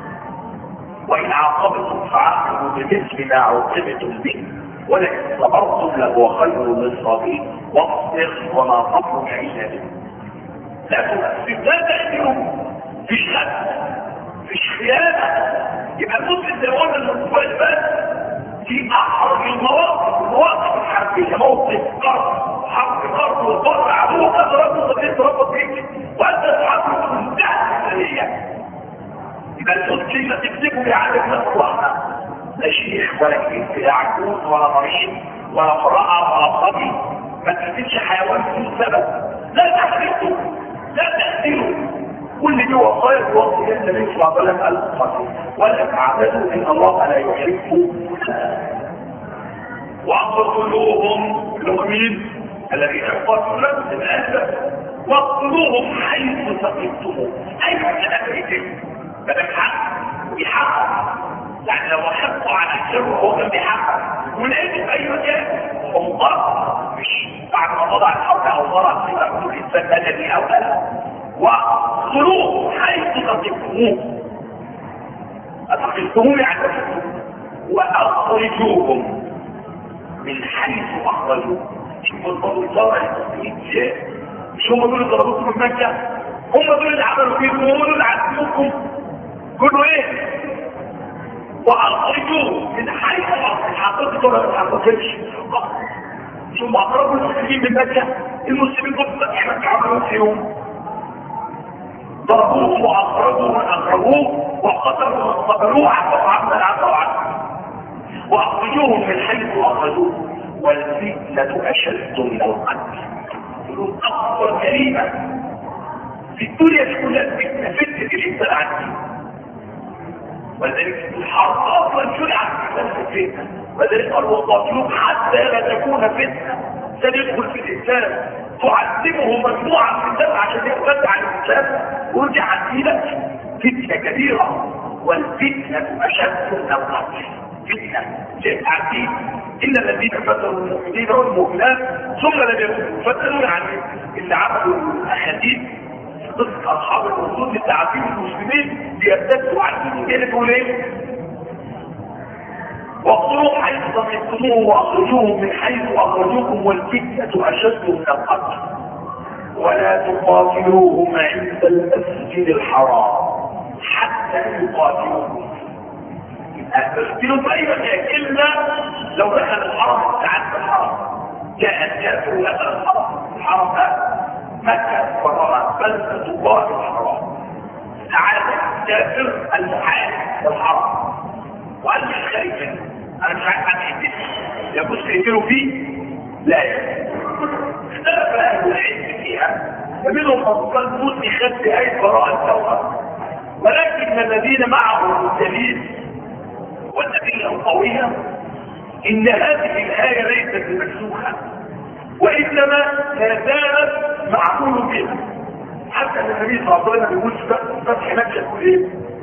وإن عاقبتم فعاقبوا بمثل ما عوقبتم به ولئن صبرتم لهو خير للصابرين واصبر وما صبرك إلا بالله لا تمثل لا تأثروا فيش غد فيش خيانة يبقى المسلم زي ما قلنا المقبل بس في أحرج المواقف المواقف الحربية موقف قرب حرب قرب وقرب عدو قد ربط صديق ربط بيك وأنت تعرف منتهى الإنسانية يبقى المسلم لا تكذبوا بعدد نصر لا شيخ ولا كبير لا عجوز ولا مريض ولا قراءة ولا صبي ما تكذبش حيوان بدون سبب لا تحرقوا لا تأثيروا كل دي وصايا وصية النبي صلى الله عليه وسلم القتل ولا تعتدوا ان الله لا يحب واقتلوهم المؤمنين الذين يقاتلون بالاسف واقتلوهم حيث ثقفتموهم اي تأثيرهم بدك حق بحق يعني لو حقوا على الشر هو كان بحق ولقيته في اي مكان هو مقاطع مش بعد ما وضع الحرب او ضرب في مقتول الانسان مدني او لا واقتلوه حيث تقفتموه أتقفتموه يعني وأخرجوهم من حيث أخرجوه شوفوا الضوء الإنسان مش هم دول اللي ضربوكم في مكة هم دول اللي عملوا فيكم هم دول اللي عذبوكم كله ايه وأخرجوه من حيث أخرجوه حقيقة ولا ما تحققش ثم اقربوا المسلمين من مكة. المسلمين قلت فتح مكة عملوا فيهم ضربوهم واخرجوا من اقربوه وقتلوا من قتلوه حتى وعمنا العفو عنه واخرجوهم من حيث اخرجوه. والفتنة اشد من القتل. اكبر جريمة في الدنيا كلها الفتنة، فتنة الانسان عن الدين. ولذلك الحرب اصلا شرعت الفتنة، ولذلك قال وقاتلوهم حتى لا تكون فتنة. سيدخل في الانسان تعذبه مجموعة من الناس عشان يرتد عن الاسلام ويرجع عن دينك. فتنة كبيرة، والفتنة اشد من القتل. فتنة جاءت عن دين. إن الذين فتنوا المؤمنين والمؤمنات ثم لم يكونوا فتنوا، يعني اللي عملوا الاحاديث قصة اصحاب الوصول لتعذيب المسلمين ليرتدوا عن دين جانبوا ليه؟ واقتلوهم حيث ثقفتموه واخرجوهم من حيث اخرجوكم والفتنة اشد من القتل. ولا تقاتلوهم عند المسجد الحرام حتى يقاتلوكم. اقتلوا في اي مكان الا لو دخل الحرم تعدى الحرم. جاء الكافر ودخل الحرم، الحرم مكة وراء بلدة الله الحرام. تعالى الكافر المحارب للحرم وقال لي الخارج انا مش عارف عن حدث يجوز تقتلوا فيه؟ لا يجوز. اختلف اهل العلم فيها، فمنهم من قال موسى خد بآية براءة التوبة، ولكن الذين معه الدليل والأدلة القوية إن هذه الآية ليست بمنسوخة، وإنما لا زالت معقول بها. حتى النبي صلى الله عليه وسلم يقول فتح مكة يقول إيه؟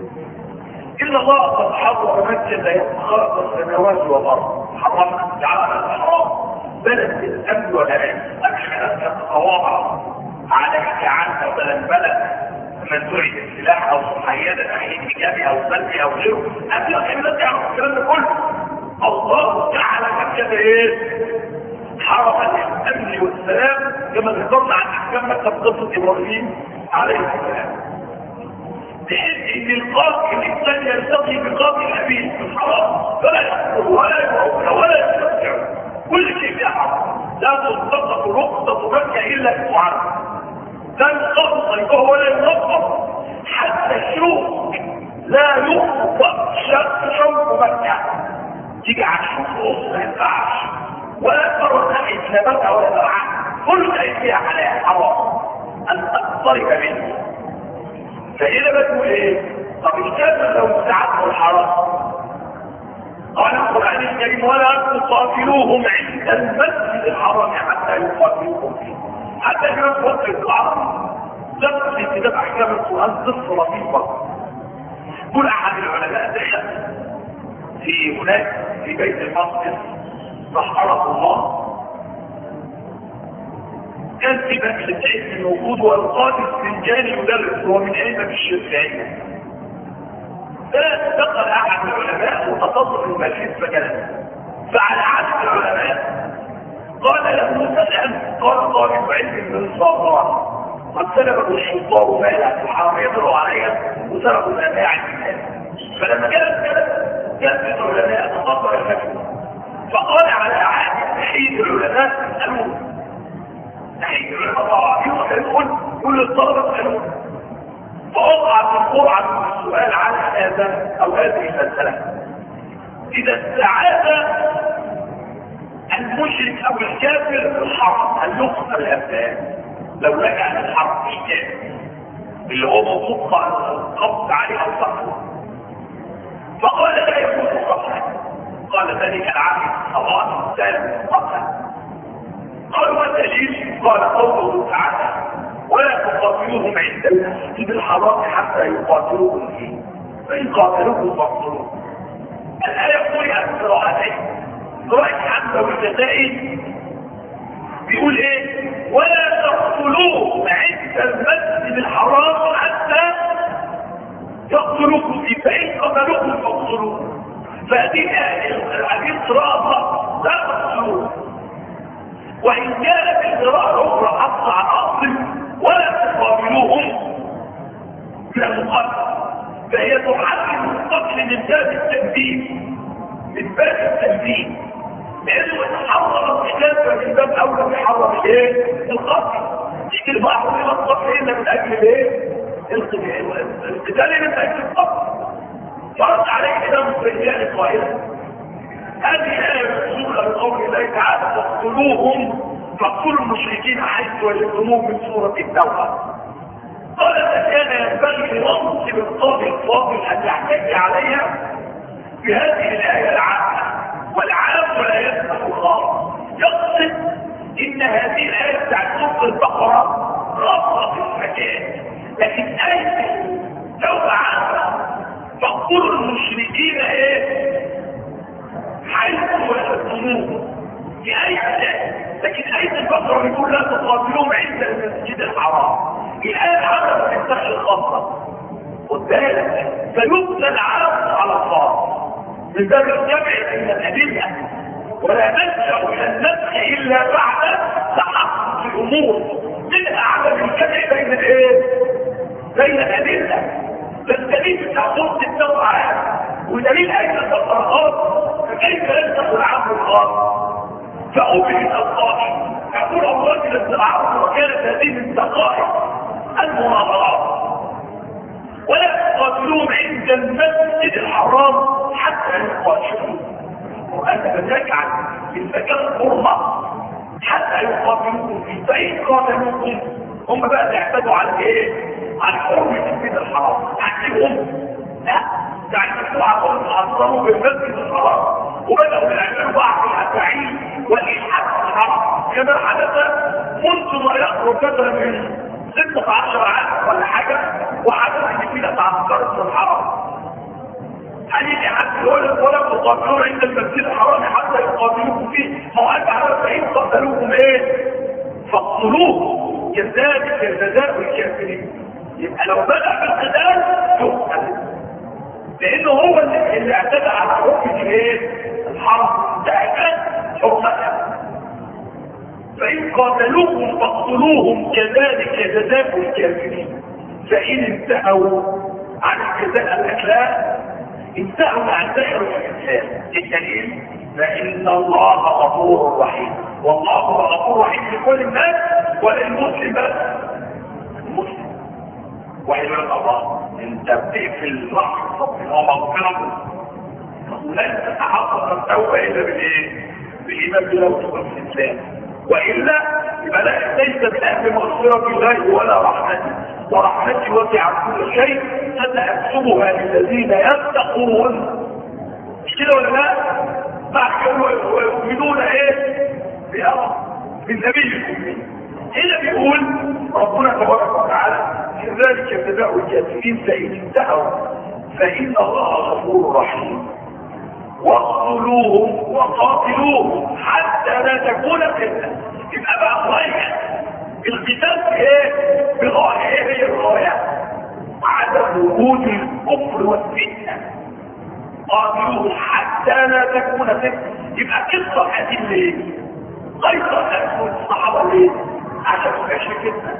إن الله قد حرم مكة لا يتخلق السماوات والأرض. حرمنا تعالى الحرام بلد الأمن والأمان. أكشف تتواضع عليك عنك بلد بلد من تعيد السلاح او صحيادة ناحية ايجابي او سلبي او غيره. قبل الحملات يعرف الكلام ده كله. الله تعالى مكة ايه؟ حرم الامن والسلام كما ذكرنا عن احكام مكة بقصة ابراهيم عليه السلام، بحيث ان القاتل الانسان يلتقي بقاتل ابيه في الحرام فلا يقتل ولا يقتل ولا يستمتع. كل شيء فيها حرام. لا تطبق رخصة مكة الا بمعرض. لا يخفض يبقى ولا يخفض. حتى الشوق لا يخفض شوق مكة. تيجي على الشوق ما ينفعش ولا ترى ناحية نباتها ولا زرعها. كل شيء فيها حلال حرام أن تقترب منه. فهنا بتقول ايه؟ طب الكافر لو استعدوا الحرام قال القرآن الكريم ولا تقاتلوهم عند المسجد الحرام حتى يقاتلوكم فيه. حتى كمان في وقت العرب لم في كتاب احكام القرآن قصة لطيفة. كل احد العلماء دخل في هناك في بيت المقدس رحمه الله، كان في مجلس علم موجود والقاضي السنجاني يدرس هو من علم الشافعية. فدخل احد العلماء وتصدر المجلس فجلس، فعلى عادة العلماء قال له سلام. قال طالب علم من الصغار قد سلبه الشطار مالا الحرام يضروا عليها وسرقوا الأماع الناس. فلما جلس جلس العلماء تصدر المجلس فقال على عادة تحييد العلماء اسألون. تحييد العلماء طبعا يقول كل الطلبة اسألون. فوقعت القرعة السؤال على هذا أو هذه المسألة: إذا استعاد المشرك او الكافر الحرم هل يقتل الابدان لو رجع للحرم الشام اللي هو مطلق القبض عليه او سقطه؟ فقال لا يكون قتلا. قال ذلك العامل طبعا الثالث قتلا. قال ما الدليل؟ قال قوله تعالى ولا تقاتلوهم عند المسجد الحرام حتى يقاتلوكم فيه فان قاتلوكم فاقتلوهم. الايه قرئت قراءتين، قراءة حمزة والجزائي بيقول ايه؟ ولا تقتلوه عند المسجد الحرام حتى يقتلوكم فيه فإن قتلوكم فاقتلوه. فهذه هذه القراءة لا تقتلوه. وإن كانت القراءة الأخرى حفظ عن أصل ولا تقابلوهم من المقاتل فهي تحرم القتل من باب التنبيه، من باب التنبيه. لانه يتحرر القتال فمن باب اولى بيحرر الايه؟ القتل. تيجي البحر الى القتل الا من اجل الايه؟ القتال الا من اجل القتل. فرد عليه كلام السيئات قائلا هذه ايه منسوخه بقول الله تعالى فاقتلوهم فاقتلوا المشركين حيث وجدتموهم من سوره التوبه. قال كان ينبغي لمنصب القاضي الفاضل ان يحتج عليها بهذه الايه العامه، والعام لا يسمح الخاص. يقصد ان هذه الايه بتاعت سوره البقره خاصه في المكان، لكن ايه توبه عامه فاقتلوا المشركين ايه حيث وجدتموهم في اي مكان. لكن ايه البقره بيقول لا تقاتلوهم عند المسجد الحرام. الآن عمل في السحر الخاصة قدامك فيبنى العام على الخاص من باب الجمع بين الأدلة، ولا نلجأ إلى النسخ إلا بعد تحقق الأمور منها عدم الجمع بين الإيه؟ بين الأدلة. فالدليل بتاع صوت التوبة عام ودليل أين التطرقات، فكيف يلزم العام الخاص؟ فأبهت القائل يقول الرجل ابن العرب وكانت هذه من دقائق المناظرات ولا تقاتلوهم عند المسجد الحرام حتى يقاتلوهم، وأنت تجعل المكان حرمة حتى يقاتلوهم فيه. فإن قاتلوكم هم بقى تعتدوا على ايه؟ على حرمة المسجد الحرام. عندهم لا تعتدوا على حرمة بالمسجد الحرام وبدأوا يعملوا بعض الأفاعيل والإلحاد في الحرام كما حدث منذ ما يقرب فترة من ستة عشر عام ولا حاجة، وحدث ان فينا تعسكرت في الحرام. هل يجي حد يقول ولا تقاتلون عند المسجد الحرام حتى يقاتلوكم فيه؟ ما هو قال على فإن قاتلوكم ايه؟ فاقتلوه كذلك جزاء الكافرين. يبقى لو بدأ بالقتال يقتل، لانه هو اللي اعتدى على حكم الايه؟ الحرم ده كان حرمتها. فإن قاتلوهم فاقتلوهم كذلك جزاء الكافرين. فإن انتهوا عن الجزاء الأخلاق انتهوا عن سائر الإنسان. الدليل فإن الله غفور رحيم، والله غفور رحيم لكل الناس وللمسلم بس. المسلم واحد من الله انت بتقفل الرحمة ومغفرة ولن تتحقق التوبة إلا بالإيه؟ بالإيمان بالله والإسلام، وإلا يبقى ليس بأهل مغفرة الله ولا رحمته، ورحمتي وسعت كل شيء سنكتبها للذين يتقون. مش كده ولا لا؟ بعد ويؤمنون ايه؟ بأمر بالنبي الأمي. هنا بيقول ربنا تبارك وتعالى كذلك جزاء الكافرين فإن انتهوا فإن الله غفور رحيم واقتلوهم وقاتلوهم حتى لا تكون فتنة. يبقى بقى غاية القتال في ايه؟ بغاية ايه هي الغاية؟ عدم وجود الكفر والفتنة. قاتلوهم حتى لا تكون فتنة. يبقى قصة هذه ليه؟ قيصر أسود الصحابة ليه؟ عشان مبقاش فتنة.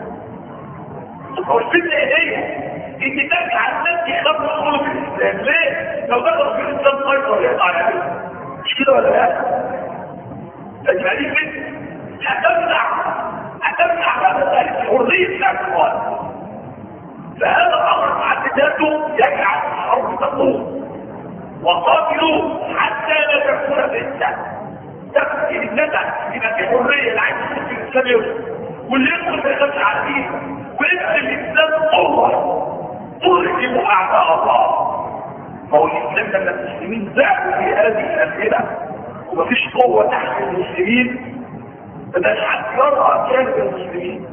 هو الفتنة ايه هي؟ ان ترجع الناس يخافوا يدخلوا في الاسلام. ليه؟ لو دخلوا في الاسلام قيصر يقطع عليهم. مش كده ولا لا؟ تجمع دي فتنة هتمنع هتمنع بقى الحرية بتاعت الوالد. فهذا الامر مع ذاته يجعل الحرب تقوم. وقاتلوا حتى لا تكون فتنة. تفكر الندى يبقى في حرية اللي عايز يدخل في الاسلام واللي يدخل في الاسلام عارفين ويدخل الاسلام قوة ترجم اعداء الله. فهو الاسلام لما المسلمين ذهبوا في هذه الاسئلة ومفيش قوة تحت المسلمين مبقاش حد يرى جانب المسلمين.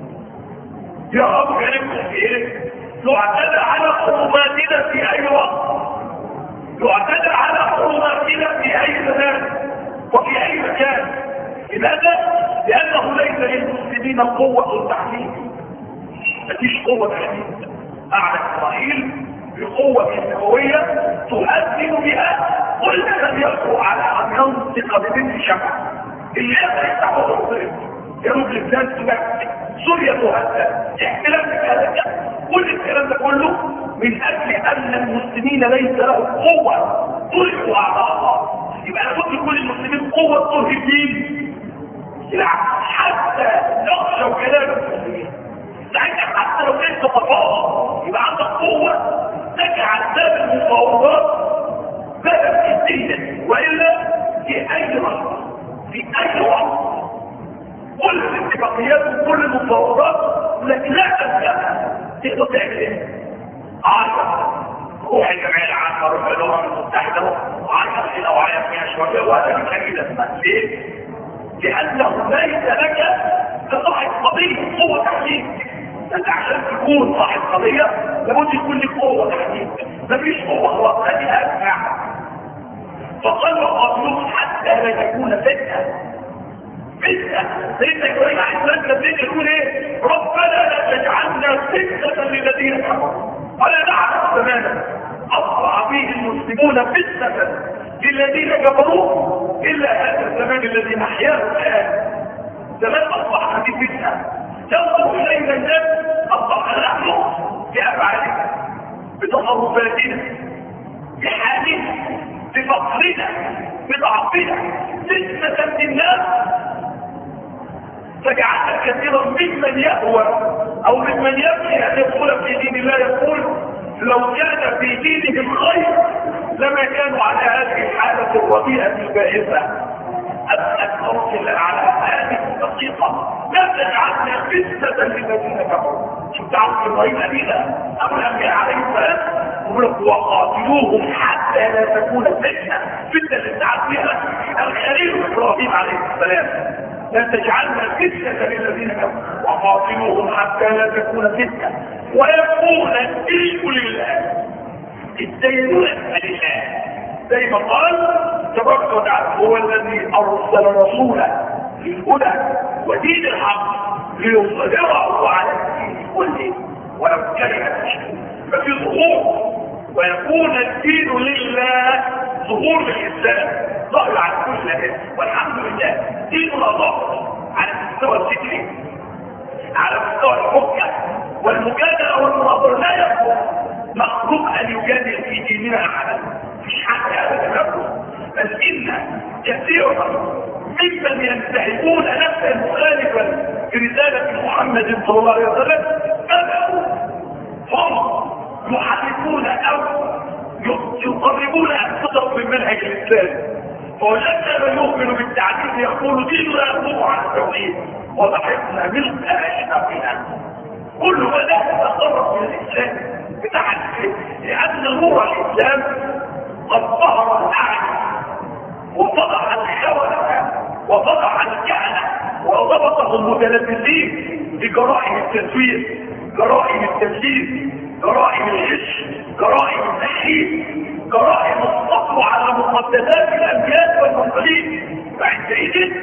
يرى جانبهم في ايه؟ يعتدى على حرماتنا في اي وقت، يعتدى على حرماتنا في اي زمان وفي اي مكان. لماذا؟ لانه ليس للمسلمين قوة تحميل. مفيش قوة تحميل. اعلى اسرائيل بقوة نووية تؤذن بها كل من يقوى على ان ينطق ببنت شمع. اللي يقدر يفتحوا الرصيد جنوب لبنان سمعت سوريا تهدد احتلال هذا كل الكلام ده كله من اجل ان المسلمين ليس لهم قوه تلقوا اعضاء الله. يبقى لابد كل المسلمين قوة طهر الدين حتى نخشوا كلام المسلمين. ساعتها حتى لو كنت تتفاوض يبقى عندك قوة تجعل باب المفاوضات بابا جديا، والا في اي وقت في اي وقت كل الاتفاقيات وكل المفاوضات لكن لا تنسى تقدر تعمل ايه؟ عارف روح الجمعيه العامه، روح الامم المتحده، عارف لو عارف فيها شويه وهذا من اجل اسمها ليه؟ لأنه ليس لك كصاحب قضية قوة تحديد. أنت عشان تكون صاحب قضية لابد يكون لك قوة تحديد، مفيش قوة خلاص هذه أسمع. فقال وقاتلوه حتى لا تكون فتنة. فتنة سيدنا إبراهيم عليه السلام كان يقول إيه؟ ربنا لا تجعلنا فتنة للذين كفروا ولا نعلم زمانا أصبح فيه المسلمون فتنة للذين كفروا إلا هذا الزمان الذي نحياه الآن. زمان أصبح هذه فتنة ينظر إلينا الناس أصبح نحن بأفعالنا بتصرفاتنا بحالنا بفقرنا بضعفنا فتنة للناس فجعلنا كثيرا ممن يهوى أو ممن يبكي أن يدخل في دين الله يقول لو كان في دينهم خير لما كانوا على هذه الحالة الرديئة البائسة. أسأل الله على هذه الدقيقة لا تجعلنا فتنة للذين كفروا. شو تعرف إبراهيم أبينا أبو الأنبياء عليه السلام يقول وقاتلوهم حتى لا تكون فتنة. فتنة اللي تعرفها الخليل إبراهيم عليه السلام لا تجعلنا فتنة للذين كفروا وقاتلوهم حتى لا تكون فتنة ويكون الدين لله. الدين لله زي ما قال تبارك وتعالى هو الذي ارسل رسوله للهدى ودين الحق ليظهره على الدين كله ولو كره المشركون. ففي ظهور ويكون الدين لله ظهور الاسلام ظاهر على كل الناس والحمد لله. ديننا ظاهر على المستوى الفكري على مستوى الحكم والمجادله والمناظره. لا يكون مخلوق ان يجادل في ديننا احدا مش حق هذا الامر، بل ان كثيرا ممن ينتهبون نفسا مخالفا برساله محمد صلى الله عليه وسلم بداوا هم يحرفون او يقربون انفسهم من منهج الاسلام. فوجدنا من يؤمن بالتعديل يقول ديننا يقوم على التوحيد وضحكنا ملء اشرافنا. كل بدأ يتقرب من الاسلام بتاع لان نور الاسلام قد ظهر الاعلى وفضح الحوله وفضح الكهنه وضبطهم المتلبسين بجرائم التزوير جرائم التدليس جرائم الغش جرائم التحريف جرائم السطو على مقدسات الانبياء والمرسلين. فعندئذ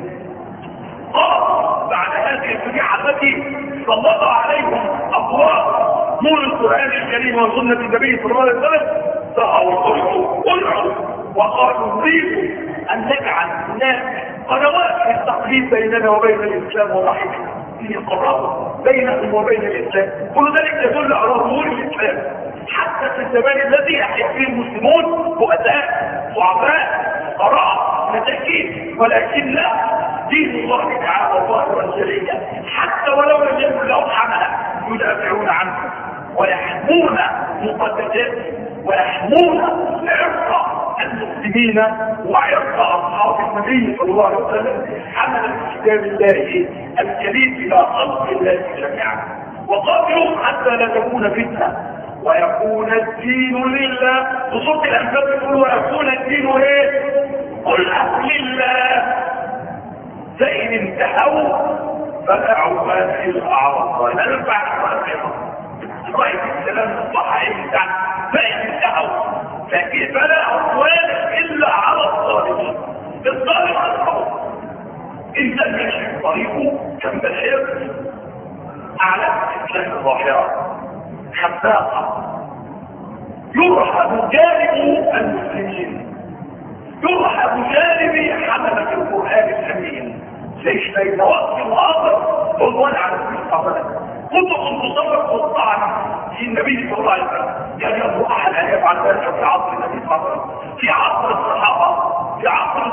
قال بعد هذه الفجيعه التي سلط عليهم ابواب نور القران الكريم وسنه النبي صلى الله عليه وسلم ظهروا قلعوا وقالوا نريد ان نجعل هناك قنوات للتقريب بيننا وبين الاسلام ورحمه يقربوا بينهم وبين الاسلام. كل ذلك يدل على ظهور الاسلام حتى في الزمان الذي يحيا فيه المسلمون بؤساء ضعفاء قراء مساكين، ولكن لا دين الله تعالى ظاهرا جليا حتى ولو لم يكن لهم حمله يدافعون عنه ويحمون مقدساتهم ويحمون عرق المسلمين وعرق اصحاب النبي صلى الله عليه وسلم حمل كتاب الله الكريم الى خلق الله جميعا. وقاتلوا حتى لا تكون فتنه ويكون الدين لله. بصوت الانبياء يقول ويكون الدين ايه؟ قل لله. فان انتهوا فدعوا ما في الاعراض لا ينفع رأيت السلام الصحة امتى فإن انتهوا فكيف لا عدوان إلا على الظالمين. الظالم على الحوض إن لم يشرك طريقه كم بشر أعلى الإسلام الظاهرة خباقة يرحب جانب المسلمين يرحب جانب حملة القرآن الأمين. ليش بين وقت وآخر عدوان على المستقبل كتب تصور والطعن في النبي صلى الله عليه وسلم. يعني يقول احد ان يفعل ذلك في عصر النبي صلى الله عليه وسلم في عصر الصحابه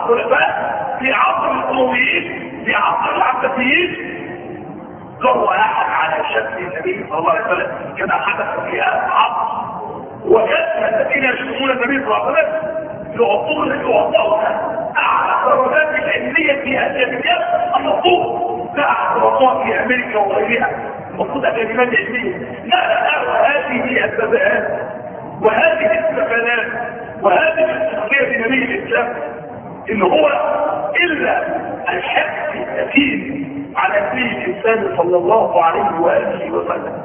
الخلفاء في عصر الامويين في عصر العباسيين جروا احد على شكل النبي صلى الله عليه وسلم كما حدث في هذا العصر، وكان الذين يشتمون النبي صلى الله عليه وسلم يعطون يعطون اعلى درجات العلميه في هذه البلاد المفروض اعلى درجات في امريكا وغيرها المفروض اكاديميات علميه. لا لا هذه السببات وهذه السببات وهذه الاستقلاليه بنبي الاسلام ان هو الا الحق اليقين على دين الانسان صلى الله عليه واله وسلم.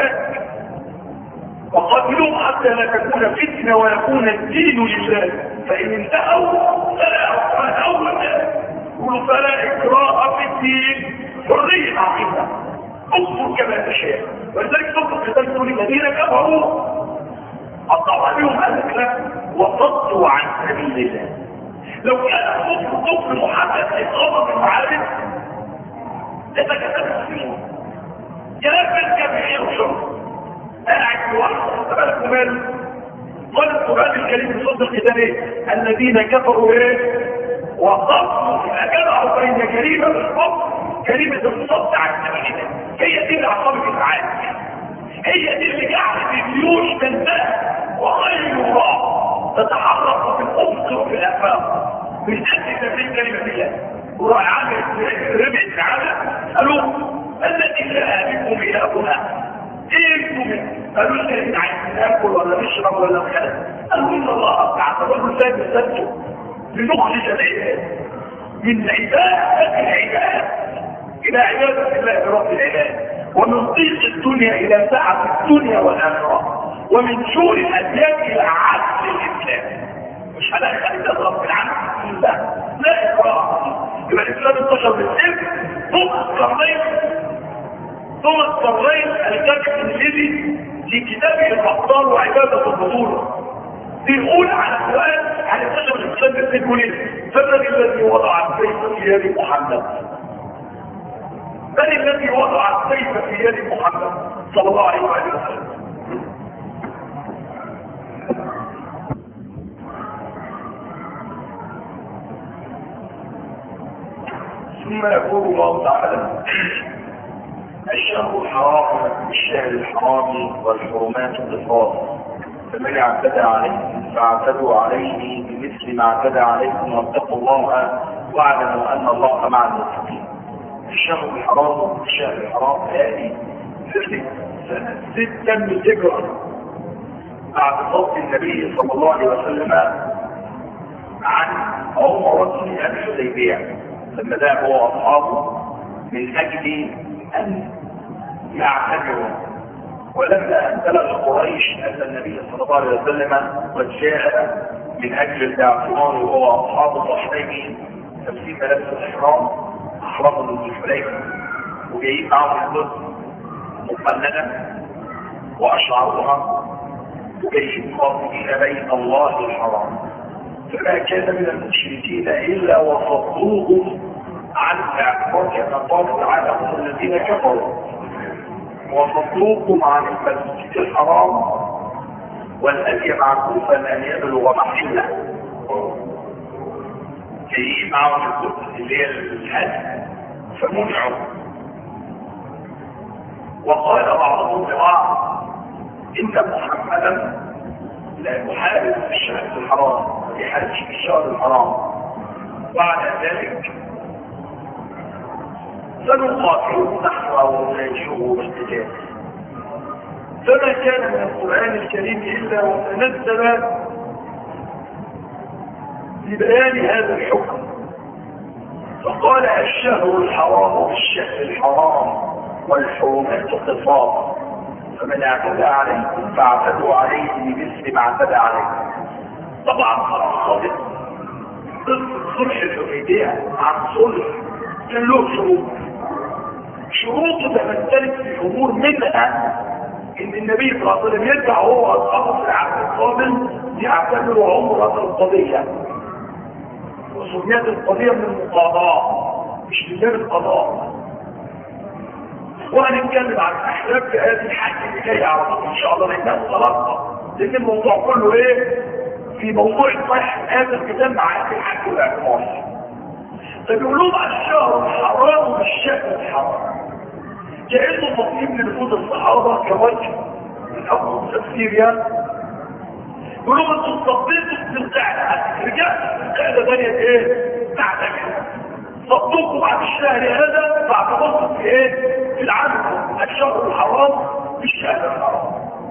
وقاتلوهم حتى لا تكون فتنه ويكون الدين لله، فان انتهوا فلا عقبه اول فلا اكراه في الدين، حريه عقيده اصبر كما تشاء. ولذلك سوره القتال تقول الذين كفروا قطعوا عليهم الاسلام وصدوا عن سبيل الله. لو كان كفر كفر محدد اقامه المعارف لتكتب المسلمون كلام الكافرين وشر قاعد لوحده تبارك ماله. قال القران الكريم في سوره القتال الذين كفروا ايه وصدوا فجمعوا بين كلمه الكفر كلمه الصد عن سبيل الله. هي دي اللي عقبت العالم، هي دي اللي جعلت الجيوش تنتهي وخيل الله تتحرك في الافق وفي الافاق من اجل تبرير كلمه الله. وراح عامل ربع تعالى قالوا الذي جاء بكم الهنا ايه انتم؟ قالوا لنا عايزين ناكل ولا نشرب ولا نخلق. قالوا ان الله تعالى الرجل ده بيسجد لنخرج العباد من عباده العباد الى عباده الله رب العباد، ومن ضيق الدنيا الى سعه الدنيا والاخره، ومن شور الاديان الى عدل الاسلام. مش هلاقي خليل تضرب في العالم لا لا اكراه. يبقى الاسلام انتشر بالسلم ثم القرنين ثم القرنين الكاتب الانجليزي في كتابه الابطال وعباده البطوله بيقول على سؤال عن انتشر الاسلام بالسلم ليه؟ فمن الذي وضع السيف في يد محمد؟ من الذي وضع السيف في يد محمد صلى الله عليه وسلم؟ ثم يقول الله تعالى الشهر الحرام بالشهر الحرام والحرمات قصاص، فمن اعتدى عليكم فاعتدوا عليه بمثل ما اعتدى عليكم واتقوا الله واعلموا ان الله مع المتقين. الشهر الحرام بالشهر الحرام هذه سنة ستا من الهجرة بعد صوت النبي صلى الله عليه وسلم عن عمرة الحديبية لما ذهب هو واصحابه من اجل ان يعتبروا، ولما ان بلغ قريش ان النبي صلى الله عليه وسلم قد جاء من اجل الاعتمار وهو واصحابه صاحبيه تمثيل ملابس الاحرام احرموا من الحليفه وجايين معهم الجزء مقلده واشعرها وجايين قاصدين بيت الله الحرام، فما كان من المشركين الا وصدوهم عن الاعتبار كما قال تعالى هم الذين كفروا وصدوكم عن المسجد الحرام والهدي معكوفا ان يبلغ محله. جايين معهم الجزء اللي هي الهدي فمنعوا. وقال بعضهم لبعض ان محمدا لا يحارب في الشهر الحرام يحارب في الشهر الحرام، بعد ذلك سنقاتل نحن او ننشره باحتجاج. فما كان من القران الكريم الا وتنزل لبيان هذا الحكم، فقال الشهر الحرام بالشهر الحرام والحرمات قصاص، فمن اعتدى عليكم فاعتدوا عليه بمثل ما اعتدى عليكم. طبعا صادق صلح الحديبيه عن صلح كان له شروط، شروطه تمثلت في امور منها ان النبي صلى الله عليه وسلم يرجع هو واصحابه في العهد القادم يعتبروا عمره القضيه، وسميت القضيه من المقاضاه مش من باب القضاء. وهنتكلم عن الاحلام في هذه الحاجه اللي جايه على طول ان شاء الله لانها صلاتها، لان الموضوع كله ايه؟ في موضوع الصحة هذا الكتاب مع الحج والاعتمار. فبيقولوا على الشهر الحرام والشهر الحرام كأنه تصميم لنفوذ الصحابة كوجه من أفضل التفسير يعني. يقولوا انتم صدقتوا في القاعدة رجعت القاعدة ثانية ايه؟ تعتمد صدقوا بعد الشهر هذا فاعتبرتم في ايه؟ في العالم الشهر الحرام في الشهر الحرام.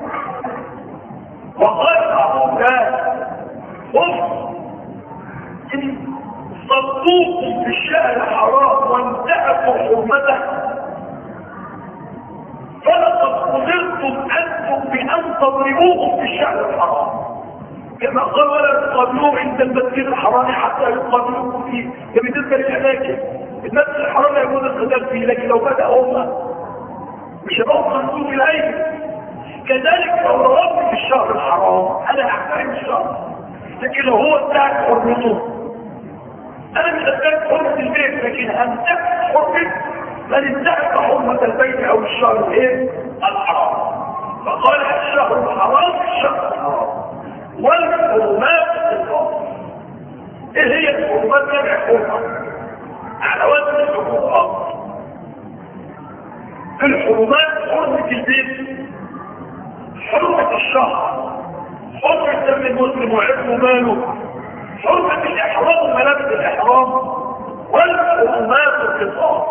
وقال بعضهم لا هم ان صدقوكم في الشهر الحرام وانتهكوا حرمته فلقد قدرتم انتم بان تضربوهم في الشهر الحرام كما قال ولا تقابلوهم عند المسجد الحرام حتى يقابلوكم فيه. كبالنسبه للاماكن المسجد الحرام يكون القتال فيه، لكن لو بدا هم مش هيبقوا خمسون في الايدي. كذلك لو ضربت في الشهر الحرام انا احترم الشهر، لكن لو هو انتهك حرمته انا مش انتهك حرمه البيت، لكن انتهك حرمه من انتهك حرمه البيت او الشهر الايه؟ الحرام. فقال الشهر الحرام الشهر الحرام والحرمات الحرمات. ايه هي الحرمات؟ جمع حرمه على وزن الحرمات. الحرمات حرمه البيت، حرمه الشهر، حرمه دم المسلم وعرضه ماله، حرمه الاحرام وملابس الاحرام، والحرمات القصاص.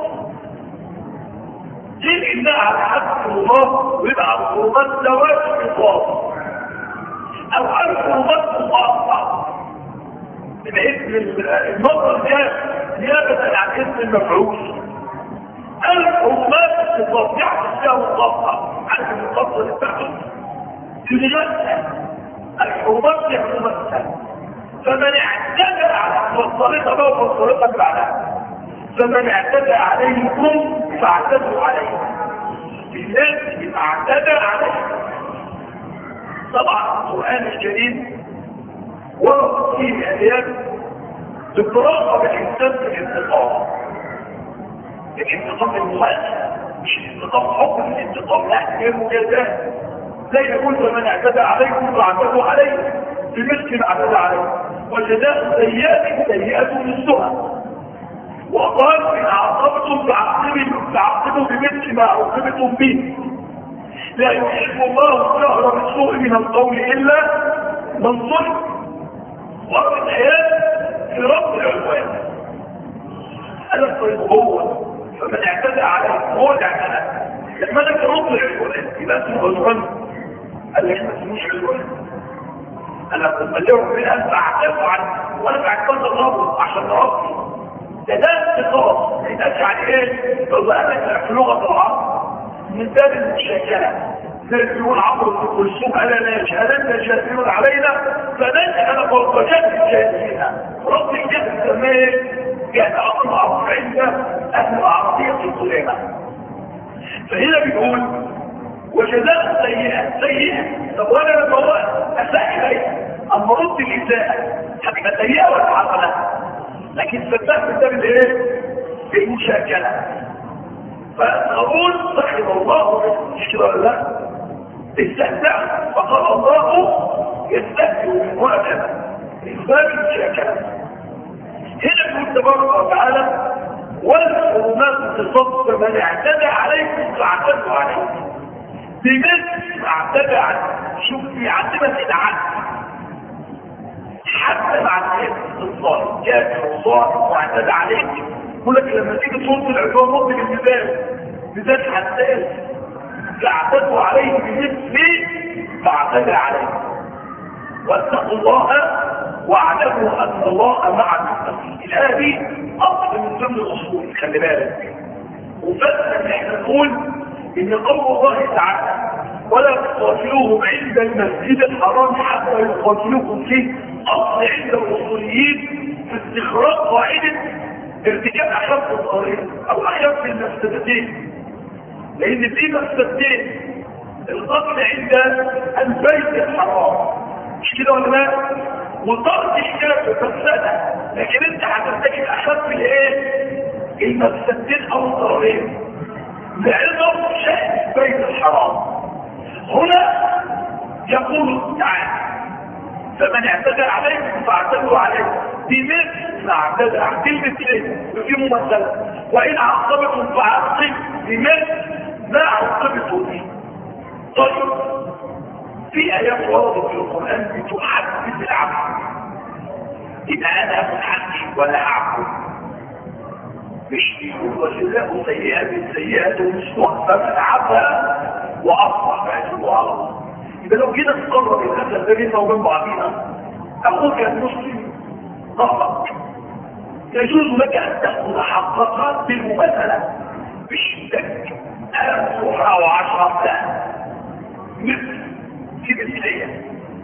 دي انها على حد الله ويبقى على الحرمات زواج القصاص او على الحرمات مقاطعه بحيث المصدر ده نيابه عن اسم المفعول. الحرمات القصاص يحدث فيها مقاطعه عن المقاطعه بتاعته تجلسها الحرمات دي حرمتها. فمن اعتدى على وصلتها بقى وصلتها بعدها فمن اعتدى عليكم فاعتدوا عليه. الناس يبقى اعتدى عليه. طبعا القرآن الكريم ورد فيه آيات تتراقب الإنسان في الانتقام. الانتقام المؤثر مش الانتقام حكم، الانتقام لا غير مجازات. زي يقول فمن اعتدى عليكم فاعتدوا عليه بمثل ما اعتدى عليه وجزاء سيئات سيئات مثلها. وقال إن عاقبتم فعاقبوا بمثل ما عوقبتم به لا يحب الله الجهر بالسوء من القول إلا من ظلم. وفي الآيات في رب العدوان أنا الطريق هو فمن اعتدى عليه هو الاعتدى. لما لك رب العدوان يبقى اسمه عدوان، قال لك ما اسموش عدوان. أنا بمليهم من أن أعتدوا عنه وأنا بعتقد الرب عشان ربي ده ده انتقاص ما يتقالش على ايه؟ لو بقى في لغه العرب من باب المشاكله زي ما بيقول عمرو بن كلثوم الا لا يشهدن الجاهلون علينا فنجعل فرقجات الجاهلين. رب الجهل سماه كان معروف عند اهل العربيه القدامى. فهنا بيقول وجزاء سيئه سيئه. طب وانا لما هو اساء اليه اما رد الاساءه هتبقى سيئه ولا حسنه؟ لكن فتاه من باب الايه؟ المشاكله. فنقول رحم الله مش كده ولا لا؟ استهزأ فقال الله يستهزئ من مؤمنة من باب المشاكله. هنا بيقول تبارك وتعالى والحرمات تصد فمن اعتدى عليكم فاعتدوا عليه بمثل ما اعتدى عليه. شوف في عندنا العدل حتى مع الظالم كافر وظالم واعتدى عليك. يقول لك لما تيجي ترد العدوان رد بالمثال مثال حساس فاعتدوا عليه بمثل فاعتدى عليه. واتقوا الله واعلموا ان الله مع المتقين. الايه دي اصل من ضمن الاصول خلي بالك. وفاتنا ان احنا نقول ان قول الله تعالى ولا تقاتلوهم عند المسجد الحرام حتى يقاتلوكم فيه اصل عند الاصوليين في استخراج قاعده ارتكاب اخف الضرر او اخف المفسدتين. لان في مفسدتين القتل عند البيت الحرام مش كده ولا لا؟ وطرد الكافر مفسده، لكن انت هترتكب اخف الايه؟ المفسدتين او الضررين لعظم شأن البيت الحرام. هنا يقول تعالى فمن اعتدى عليكم فاعتدوا عليه بمثل ما اعتدى على كلمة ايه في ممثلة، وان عاقبتم فعاقبوا بمثل ما عاقبتم به. طيب في ايات وردت في القرآن بتحدد العبد، اذا انا اخذ حقي ولا اعبد مش يقول وجزاء سيئات السيئات ومسوح فمن عبها واصبح فاسمه على الله. يبقى لو جينا نقرر الاسد ده بيننا وبين بعضينا، اخوك المسلم غلط، يجوز لك ان تاخذ حقك بالمماثله بشدتك ألف صحة وعشرة لا مثل في مثلية.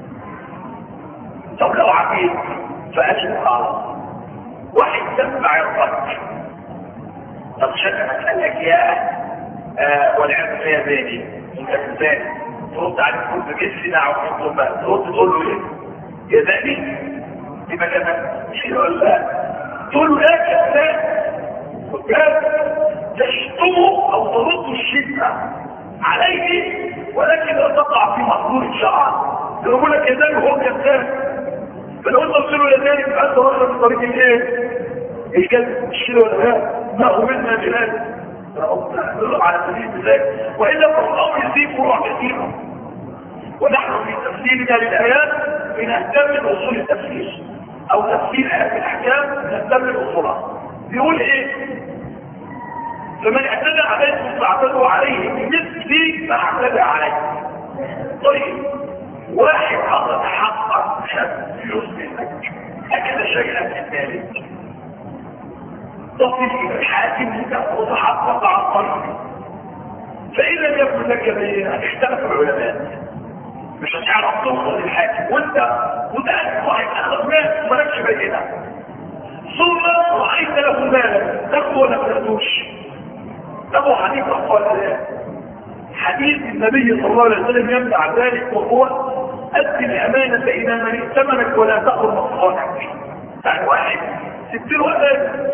طب لو عبيد فأجل على واحد تبع الرد، طب شكرا قال لك يا آه والعياذ بالله يا بني انت كذاب، ترد عليه تقول بجسنا او تقول بقى ترد تقول له ايه يا بني يبقى كذاب مش كده ولا لا؟ تقول له لا كذاب وكذاب تشتمه او ترد الشتمه عليه، ولكن لا تقع في محظور الشرع. يقول لك يا زاني وهو كذاب، فلو انت قلت له يا زاني يبقى انت واخد من طريق الايه؟ الكذب مش كده ولا لا؟ ما هو منا بلاد على سبيل المثال، والا فالامر فيه فروع كثيره، ونحن في تفسيرنا للايات بنهتم باصول التفسير او تفسير ايات الاحكام بنهتم باصولها. بيقول ايه؟ فمن اعتدى عليكم فاعتدوا عليه بمثل ما اعتدى عليه. طيب واحد اخذ حقا خد فلوس منك اكد شيئا من ذلك، تصل الى الحاكم لتاخذ حقك عن طريقه، فان لم يكن لك بينه اختلف العلماء مش هتعرف توصل للحاكم وانت متاكد واحد اخذ مال ومالكش بينه، ثم رايت له مالا تاخذه ولا ما تاخذوش. ابو حنيفه قال لا، حديث النبي صلى الله عليه وسلم يمنع ذلك، وهو ادي الامانه الى من ائتمنك ولا تاخذ مصالحك. يعني واحد سبت له امانه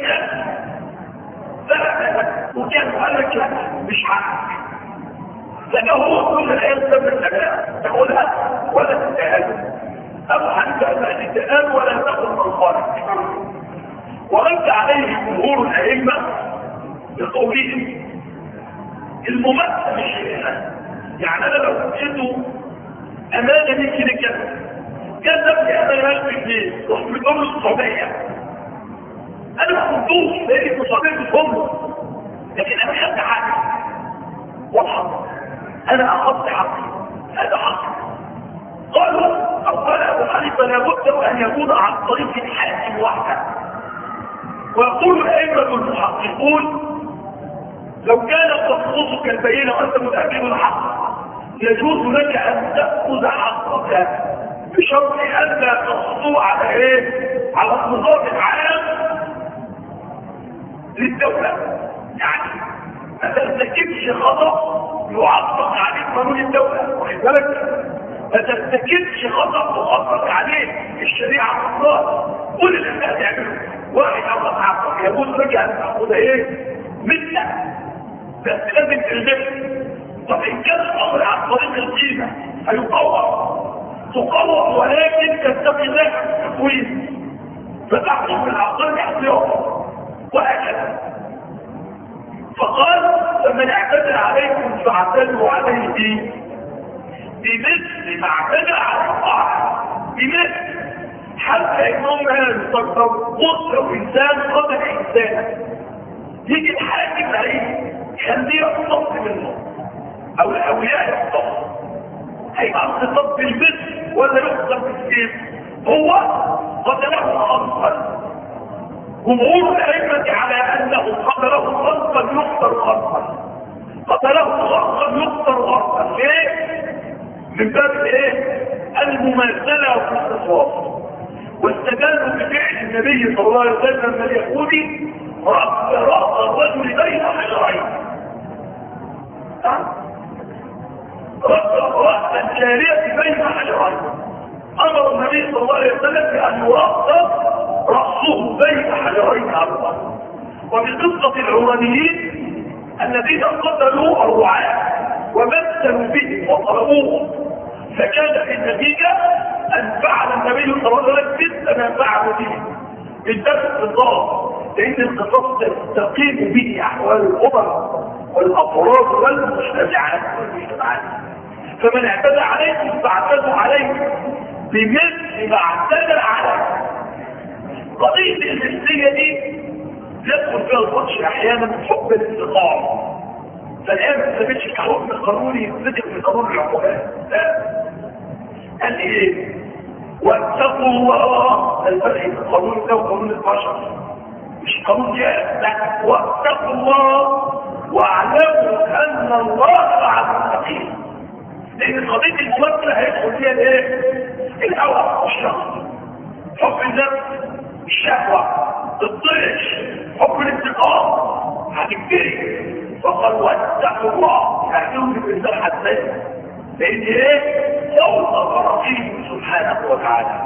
لا وكان قال لك لا مش حقك، لانه هو كل الايام سبب الامانه تاخذها ولا تتاهل. ابو حنيفه قال لا تتاهل ولا تاخذ مصالحك، ورد عليه جمهور الائمه بقولهم الممثل مش هنا. يعني انا لو اديته امانه دي كده كده كان نفسي انا ألف جنيه رحت بدور السعوديه، انا ما كنتوش لقيت مصابين بفضل، لكن انا خدت حقي والحق انا اخذت حقي هذا حقي. قالوا او قال ابو حنيفه لابد ان يكون عن طريق الحاكم وحده. ويقول الائمه المحققون لو كان تخصصك البينه وانت متاكد الحق يجوز لك ان تاخذ حقك بشرط ان لا تخطو على ايه؟ على النظام العام للدوله. يعني ما ترتكبش خطا يعطل عليك قانون الدوله، واخد بالك؟ ما ترتكبش خطا تؤثر عليه الشريعه الله. كل اللي انت هتعمله واحد اخذ حقك يجوز لك ان تاخذ ايه؟ مثلك، بس لازم تلبسه. طب ان كان الامر عن طريق القيمه هيطور تقوى، ولكن تتقي ذلك التقويم فتحكم بالعقل احتياطا وهكذا. فقال فمن اعتدى عليكم فاعتدوا عليه بمثل ما اعتدى على الطاعه، بمثل حتى انهم قالوا طب بص لو انسان قتل انسانا يجي الحاكم عليه خليه يقتص منه او الاولياء يقتص، هيبقى اقتصاص بالمثل ولا يقتص بالسيف؟ هو قتله خلقا، جمهور الائمه على انه قتله خلقا يقتل خلقا، قتله خلقا يقتل خلقا. ليه؟ من باب الايه؟ المماثله والاختصاص. واستدلوا بفعل النبي صلى الله عليه وسلم اليهودي رأس رأس الرجل بين حجرين، رأس رأس الجارية بين حجرين. أمر النبي صلى الله عليه وسلم بأن يرأس رأسه بين حجرين أربعة. وفي قصة العرانيين الذين قتلوا الرعاة ومثلوا بهم وضربوهم، فكان في النتيجة أن فعل النبي يتردد لك جدا ما فعلوا به بالذات القصاص، لان القصاص تستقيم به احوال الامم والافراد والمجتمعات والمجتمعات. فمن اعتدى عليكم فاعتدوا عليه بمثل ما اعتدى عليه. قضيه الجنسيه دي يدخل فيها البطش احيانا حب الانتقام، فالان ما ثبتش كحكم قانوني يثبت في قانون العقوبات. لا، قال ايه؟ واتقوا الله. الفرق بين القانون ده وقانون البشر مش قانون جاء، لا، واتقوا الله واعلموا ان الله مع المتقين. لان قضيه الممثل هيدخل فيها الايه؟ الهوى والشخص، حب النفس، الشهوه، الطرش، حب الانتقام، هتجري. فقال واتقوا الله، هتقول الانسان حتى لان ايه؟ فوق فرقه سبحانه وتعالى.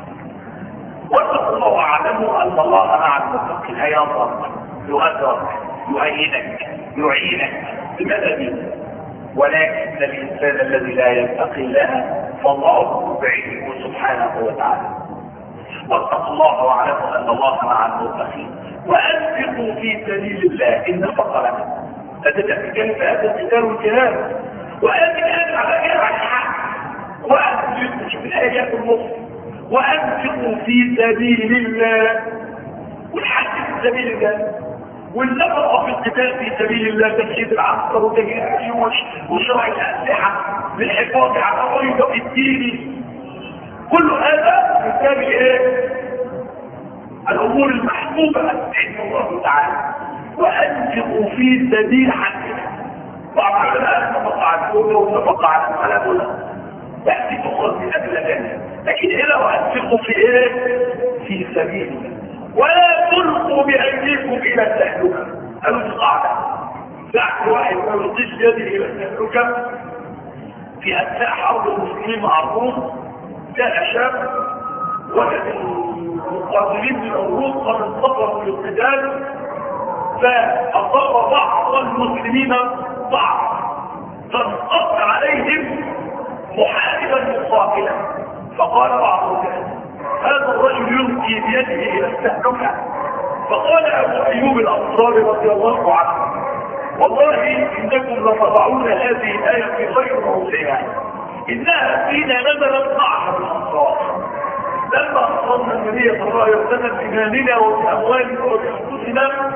واتقوا الله واعلموا ان الله مع المتقين. هينظر، يؤثر، يعينك، يعينك بمدده. ولكن الانسان الذي لا يتقي الله فالله بعيده سبحانه وتعالى. واتقوا الله واعلموا ان الله مع المتقين وانفقوا في سبيل الله ان فقر فتتكلم في هذا القتال والجهاد. وآتي الآن على غير عن الحق وأنفقوا في الآيات النص وأنفقوا في سبيل الله. والحق في سبيل الله والنفقة في القتال في سبيل الله، تسييد العسكر وتجهيز الجيوش وشرع الأسلحة للحفاظ على الريضة الديني. كل هذا من باب ايه؟ الأمور المحبوبة عند الله تعالى. وأنفقوا في سبيل حقنا. طبعا الآن نفق على الكون ونفق على الحلال تأتي تخرج من أجل ذلك، لكن إلا وأنفقوا في إيه؟ في سبيل الله ولا تلقوا بأيديكم إلى التهلكة. قالوا القاعدة ساعة واحد ما يلقيش يده إلى التهلكة في أثناء حرب المسلمين مع الروم. جاء شاب وجد المقاتلين من الروم قد انتصروا للقتال، فأصاب بعض المسلمين بعض فانقض عليهم محاربا مقاتلا. فقال بعض الناس هذا الرجل يلقي بيده الى التهلكه. فقال ابو ايوب الانصاري رضي الله عنه والله انكم لتضعون هذه الايه في غير موضعها، انها فينا نزلت ضعف الانصار لما اصرنا النبي صلى الله عليه وسلم بمالنا وباموالنا وبانفسنا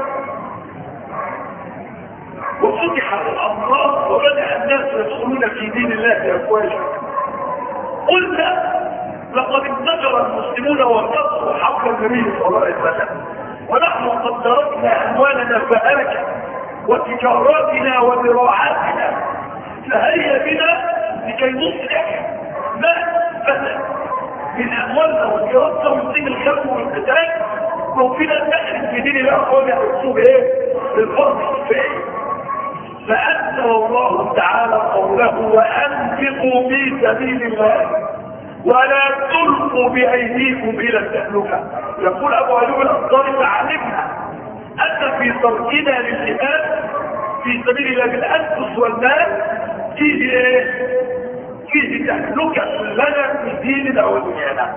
وفتحت الأمراض وبدأ الناس يدخلون في دين الله أفواجا. قلنا لقد انتشر المسلمون وانتصروا حول النبي صلى الله عليه وسلم، ونحن قد تركنا أموالنا فهلكت وتجاراتنا وزراعاتنا، فهيا بنا لكي نصلح ما فسد من أموالنا وتجاراتنا ونقيم الخلق والقتال وفينا ندخل في دين الله أفواجا بأسلوب إيه؟ بالفرض الكفاية. فأنزل الله تعالى قوله وأنفقوا في سبيل الله ولا تلقوا بأيديكم إلى التهلكة. يقول أبو أيوب الأنصاري فعلمنا أن في تركنا للجهاد في سبيل الله بالأنفس والمال فيه إيه؟ فيه تهلكة لنا في ديننا ودنيانا.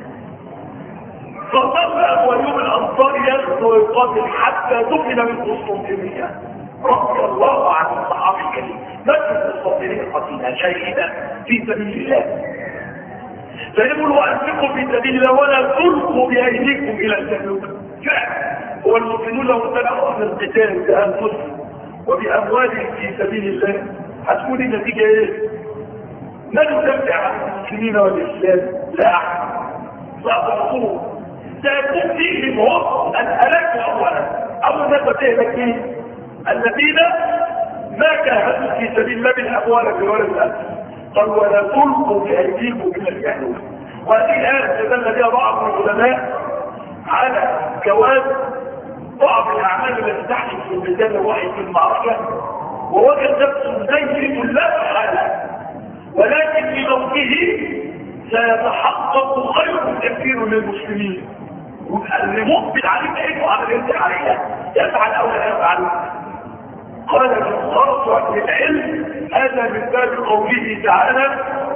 فظل أبو أيوب الأنصاري يغزو ويقاتل حتى دفن من قسطنطينية رضي الله عن الصحابي الكريم. نفس الصابرين قتيلا شهيدا في سبيل الله. فيقول وأنفقوا في سبيل الله ولا تلقوا بأيديكم إلى التهلكة. فعلا هو المؤمنون لو اتبعوا أهل القتال بأنفسهم وبأموالهم في سبيل الله هتكون النتيجة إيه؟ لا ندافع عن المسلمين والإسلام، لا سأقول سيكون فيهم هم الهلاك أولا. أول ما تهلك فيه الذين ما جاهدوا في سبيل الله بالاموال في ولا الأرض. قال ولا تلقوا بايديكم الى التهلكه. وهذه الايه استدل بها بعض العلماء على جواز بعض الاعمال التي تحدث في الميدان الواحد في المعركه ووجد نفسه زي لا محاله، ولكن لموته سيتحقق خير كثير للمسلمين. اللي مقبل عليه بعيده على الانتحاريه يفعل او لا يفعل. قال الخاص عن العلم هذا من باب قوله تعالى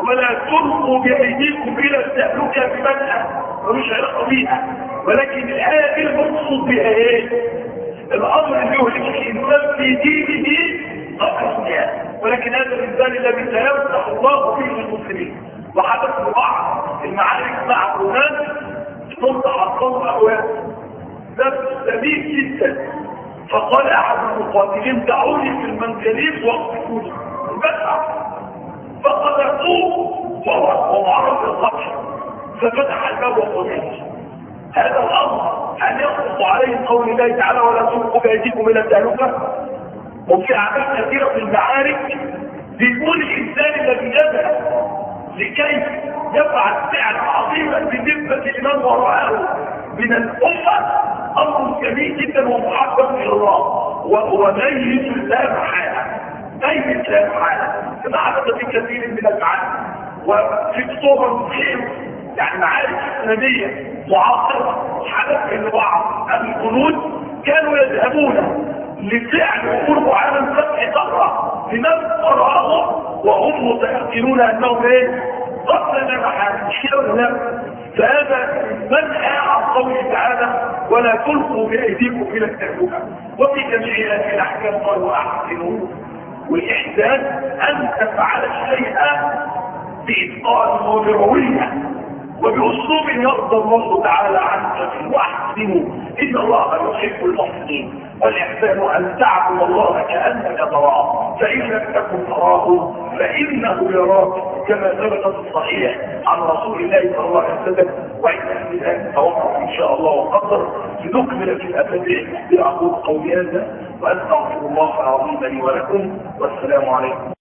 ولا تلقوا بايديكم الى التهلكه بمنع ملوش علاقه بيها، ولكن الايه دي المقصود بها ايه؟ الامر اللي يهلك الانسان في دينه قد، ولكن هذا الانسان الذي سيفتح الله فيه المسلمين. وحدث بعض المعارك مع الرومان تنطح الصوت اوان بس سميك جدا، فقال احد المقاتلين دعوني في المنجليس واقتلوني البدع، فقذفوه وهو معرض للقتل، ففتح الباب وقتله. هذا الامر ان يخلق عليه قول الله تعالى ولا تلقوا بايديكم الى التهلكه. وفي اعمال كثيره في المعارك بيكون الانسان الذي يذهب لكي يفعل فعلا عظيما بنسبه لمن وراءه من الامه امر جميل جدا ومحبب الى الله، وهو ميت لا محاله، ميت لا محاله كما حدث في كثير من المعارك. وفي اكتوبر كتير يعني معارك اسلاميه معاصره حدث ان بعض الجنود كانوا يذهبون لفعل امور معينه فتح ثغره لمن وراءهم وهم متيقنون انهم ايه؟ قتل لا محاله، مش كده ولا لا؟ فهذا منهى عن قوله تعالى ولا تلقوا بايديكم الى التهلكه. وفي جميع هذه الاحكام قالوا احسنوا، والاحسان ان تفعل الشيء باتقان وبرويه وباسلوب يرضى الله تعالى عنك فيه. واحسنوا ان الله يحب المحسنين. والاحسان ان تعبد الله كانك تراه فان لم تكن تراه فانه يراك، كما ثبت في الصحيح عن رسول الله صلى الله عليه وسلم. وعند ذلك توقف ان شاء الله وقدر لنكمل في الابد. اقول قولي هذا واستغفر الله العظيم لي ولكم، والسلام عليكم.